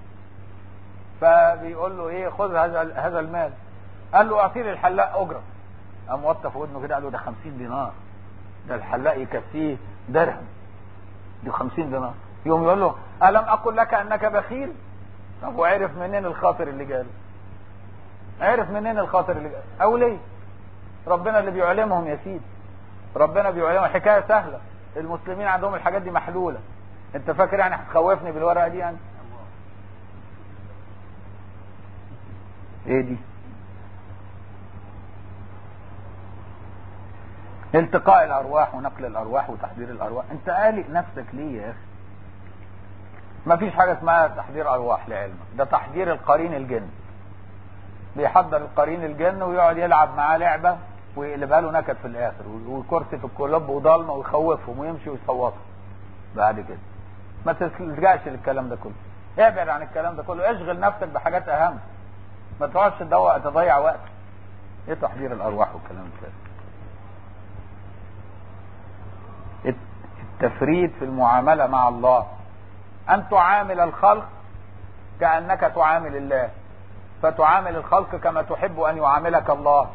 فبيقول له ايه؟ خذ هذا المال. قال له اعطي لي الحلاق اجره. قام وطف ودنه كده قال له ده 50 دينار، ده الحلاق يكفيه درهم، دي 50 دينار. يوم يقول له الم اقل لك انك بخيل؟ طب وعرف منين الخاطر اللي جاله؟ عرف منين الخاطر اللي جاله؟ اوليه ربنا اللي بيعلمهم يا سيدي، ربنا بيعلمهم. حكايه سهله، المسلمين عندهم الحاجات دي محلوله. انت فاكر يعني هتخوفني بالورقه دي يعني؟ ايه دي؟ التقاء الارواح ونقل الارواح وتحضير الارواح. انت قالق نفسك ليه يا اخي؟ ما فيش حاجه اسمها تحضير ارواح لعلمك، ده تحضير القرين الجن. بيحضر القرين الجن ويقعد يلعب معاه لعبه ويقلبها له نكد في الاخر، وكرسي في الكلوب وضلمه ويخوفهم ويمشي ويصوتهم. بعد كده ما تلجاش للكلام ده كله، ابعد عن الكلام ده كله، اشغل نفسك بحاجات اهم. ما تقعدش تضيع وقت. ايه تحضير الارواح والكلام ده؟ التفريد في المعاملة مع الله، أن تعامل الخلق كأنك تعامل الله، فتعامل الخلق كما تحب أن يعاملك الله.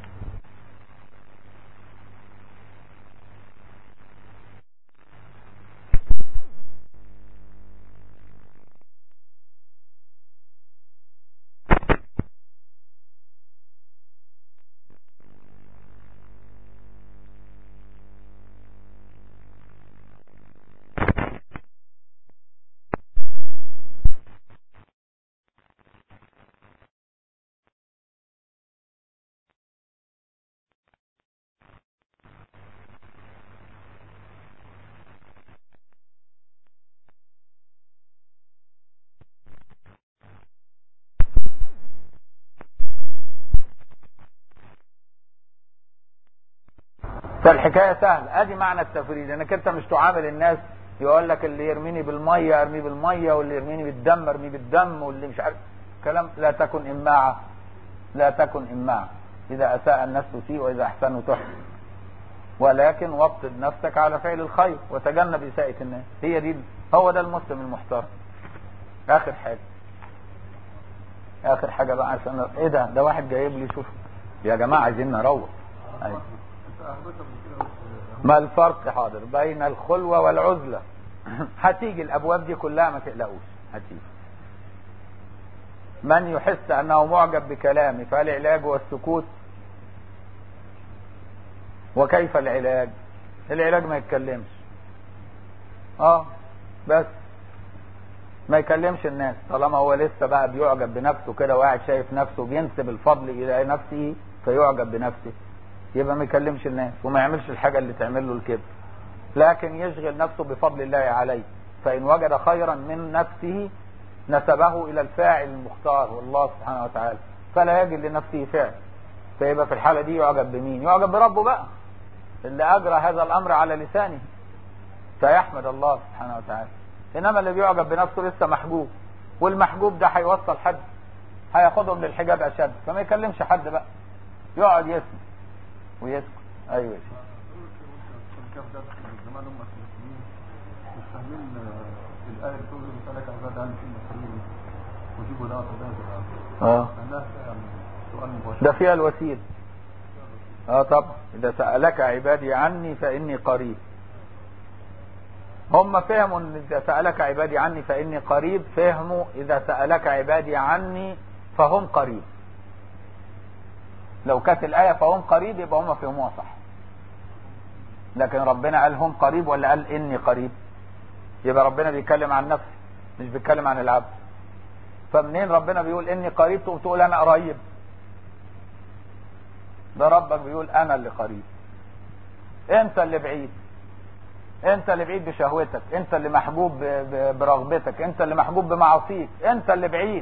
فالحكاية سهلة. ادي معنى التفريد، انك انت مش تعامل الناس يقول لك اللي يرميني بالمية ارميه بالمية، واللي يرميني بالدم ارميه بالدم، واللي مش عارف كلام. لا تكن إماعة، لا تكن إماعة. إذا أساء الناس تسيء وإذا أحسنوا تحسن، ولكن وطد نفسك على فعل الخير وتجنب إساءة الناس. هي دي، هو ده المسلم المحترم. آخر حاجة، آخر حاجة بقى، عشان إيه ده واحد جايب لي. شوف يا جماعة عايزين نروح. أيوة. ما الفرق حاضر بين الخلوة والعزلة؟ هتيجي الأبواب دي كلها ما تقلقوش، هتيجي. من يحس أنه معجب بكلامي فالعلاج والسكوت. وكيف العلاج؟ العلاج ما يتكلمش، بس ما يكلمش الناس. طالما هو لسه بقى بيعجب بنفسه كده وقاعد شايف نفسه بينسب الفضل إلى نفسه فيعجب بنفسه، يبقى ما يكلمش الناس وما يعملش الحاجة اللي تعمل له الكبر، لكن يشغل نفسه بفضل الله عليه. فإن وجد خيرا من نفسه نسبه إلى الفاعل المختار والله سبحانه وتعالى، فلا يجد لنفسه فعل. فيبقى في الحالة دي يعجب بمين؟ يعجب بربه بقى، اللي أجرى هذا الأمر على لسانه، فيحمد الله سبحانه وتعالى. إنما اللي بيعجب بنفسه لسه محجوب، والمحجوب ده هيوصل حد؟ هياخدهم للحجاب اشد، فما يكلمش حد بقى، يقعد يسمع ويسكت. ايوه يا شيخ. زمان هم المسلمين مش فاهمين الآية بتقول لك عباد عن في المسلمين وجيبوا لا تدافع. يعني سؤال مباشر. ده فيها الوسيل. طبعا إذا سألك عبادي عني فإني قريب. هم فهموا ان إذا سألك عبادي عني فإني قريب، فهموا إذا سألك عبادي عني فهم قريب. لو كانت الآية فهم قريب يبقى هم فهموها صح، لكن ربنا قال هم قريب ولا قال إني قريب؟ يبقى ربنا بيتكلم عن نفسه مش بيتكلم عن العبد. فمنين ربنا بيقول إني قريب تقول أنا قريب؟ ده ربك بيقول أنا اللي قريب، أنت اللي بعيد، أنت اللي بعيد بشهوتك، أنت اللي محبوب برغبتك، أنت اللي محبوب بمعاصيك، أنت اللي بعيد.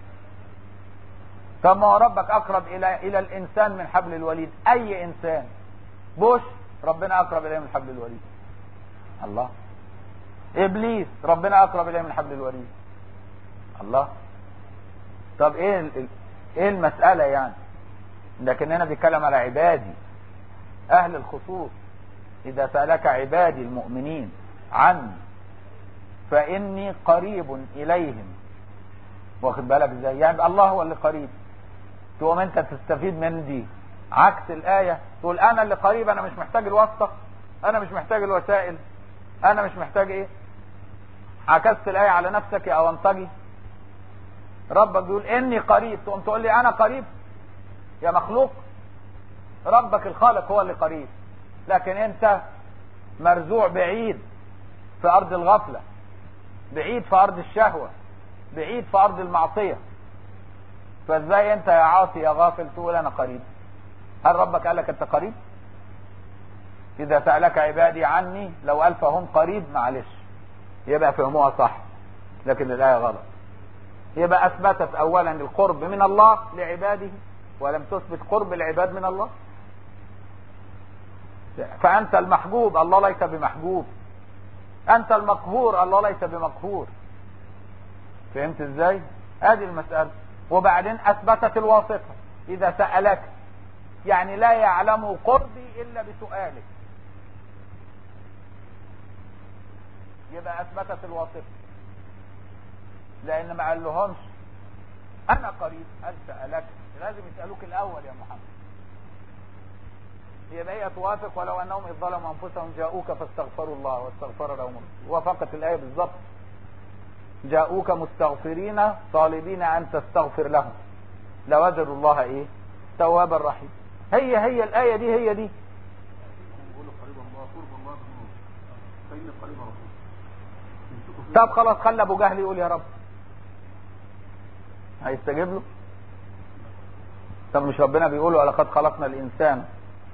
طب ما هو ربك أقرب إلى الإنسان من حبل الوريد. أي إنسان بوش ربنا أقرب إليه من حبل الوريد. الله. إبليس ربنا أقرب إليه من حبل الوريد. الله. طب إيه المسألة يعني؟ لكن هنا بيتكلم على عبادي أهل الخصوص. إذا سألك عبادي المؤمنين عني فإني قريب إليهم. واخد بالك ازاي؟ يعني الله هو اللي قريب، تقوم انت تستفيد من دي عكس الآية تقول أنا اللي قريب، أنا مش محتاج الواسطة، أنا مش محتاج الوسائل، أنا مش محتاج إيه. عكست الآية على نفسك يا أونطجي. ربك بيقول إني قريب، تقوم تقول لي أنا قريب يا مخلوق؟ ربك الخالق هو اللي قريب، لكن أنت مرزوع بعيد في أرض الغفلة، بعيد في أرض الشهوة، بعيد في أرض المعصية. فازاي انت يا عاصي يا غافل تقول انا قريب؟ هل ربك قال لك انت قريب؟ اذا سألك عبادي عني لو قال فهم قريب معلش يبقى فهموها صح، لكن الآية غلط. يبقى اثبتت اولا القرب من الله لعباده ولم تثبت قرب العباد من الله. فانت المحبوب الله ليس بمحبوب، انت المقهور الله ليس بمقهور. فهمت ازاي؟ ادي المسألة. وبعدين اثبتت الواسطة. اذا سألك يعني لا يعلم قربي الا بسؤالك، يبقى اثبتت الواسطة، لان ما قال لهمش انا قريب، قال سألك، لازم يسألوك الاول يا محمد. يبقى هي توافق ولو انهم اذ ظلموا انفسهم جاءوك فاستغفروا الله واستغفر لهم. وافقت الايه بالظبط. جاءوك مستغفرين طالبين ان تستغفر لهم لوجدوا الله ايه توابا رحيم. هي الايه دي هي دي. طب خلاص خلى ابو جهل يقول يا رب، هيستجيب له؟ طب مش ربنا بيقول ولقد خلقنا الانسان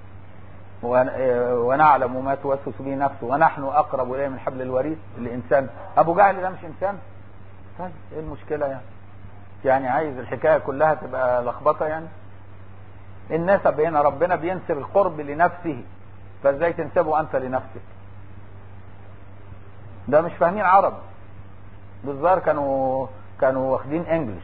ونعلم ما توسوس به نفسه ونحن اقرب اليه من حبل الوريد؟ الانسان ابو جهل ده مش انسان؟ طيب ايه المشكله يعني عايز الحكايه كلها تبقى لخبطه يعني؟ النسب هنا ربنا بينسب القرب لنفسه، فازاي تنسبه انت لنفسك؟ ده مش فاهمين عرب، بالظاهر كانوا واخدين انجلش،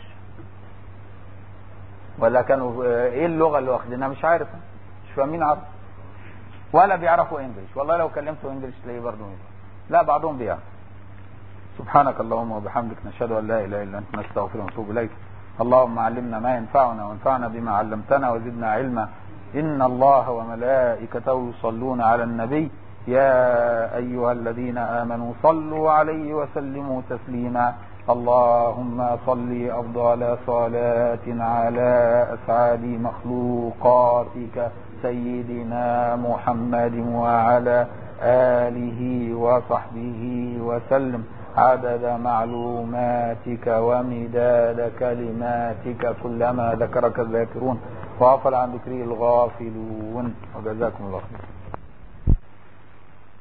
ولا كانوا ايه اللغه اللي واخدينها مش عارف، مش فاهمين عرب ولا بيعرفوا انجلش. والله لو كلمتوا انجلش تلاقيه برضه لا بعضهم بيعرف. سبحانك اللهم وبحمدك نشهد ان لا اله الا انت نستغفرك ونتوب اليك. اللهم علمنا ما ينفعنا وانفعنا بما علمتنا وزدنا علما. ان الله وملائكته يصلون على النبي يا ايها الذين امنوا صلوا عليه وسلموا تسليما. اللهم صل افضل صلاة على اسعد مخلوقاتك سيدنا محمد وعلى آله وصحبه وسلم عدد معلوماتك ومداد كلماتك كلما ذكرك الذاكرون وغفل عن ذكره الغافلون. وجزاكم الله خير.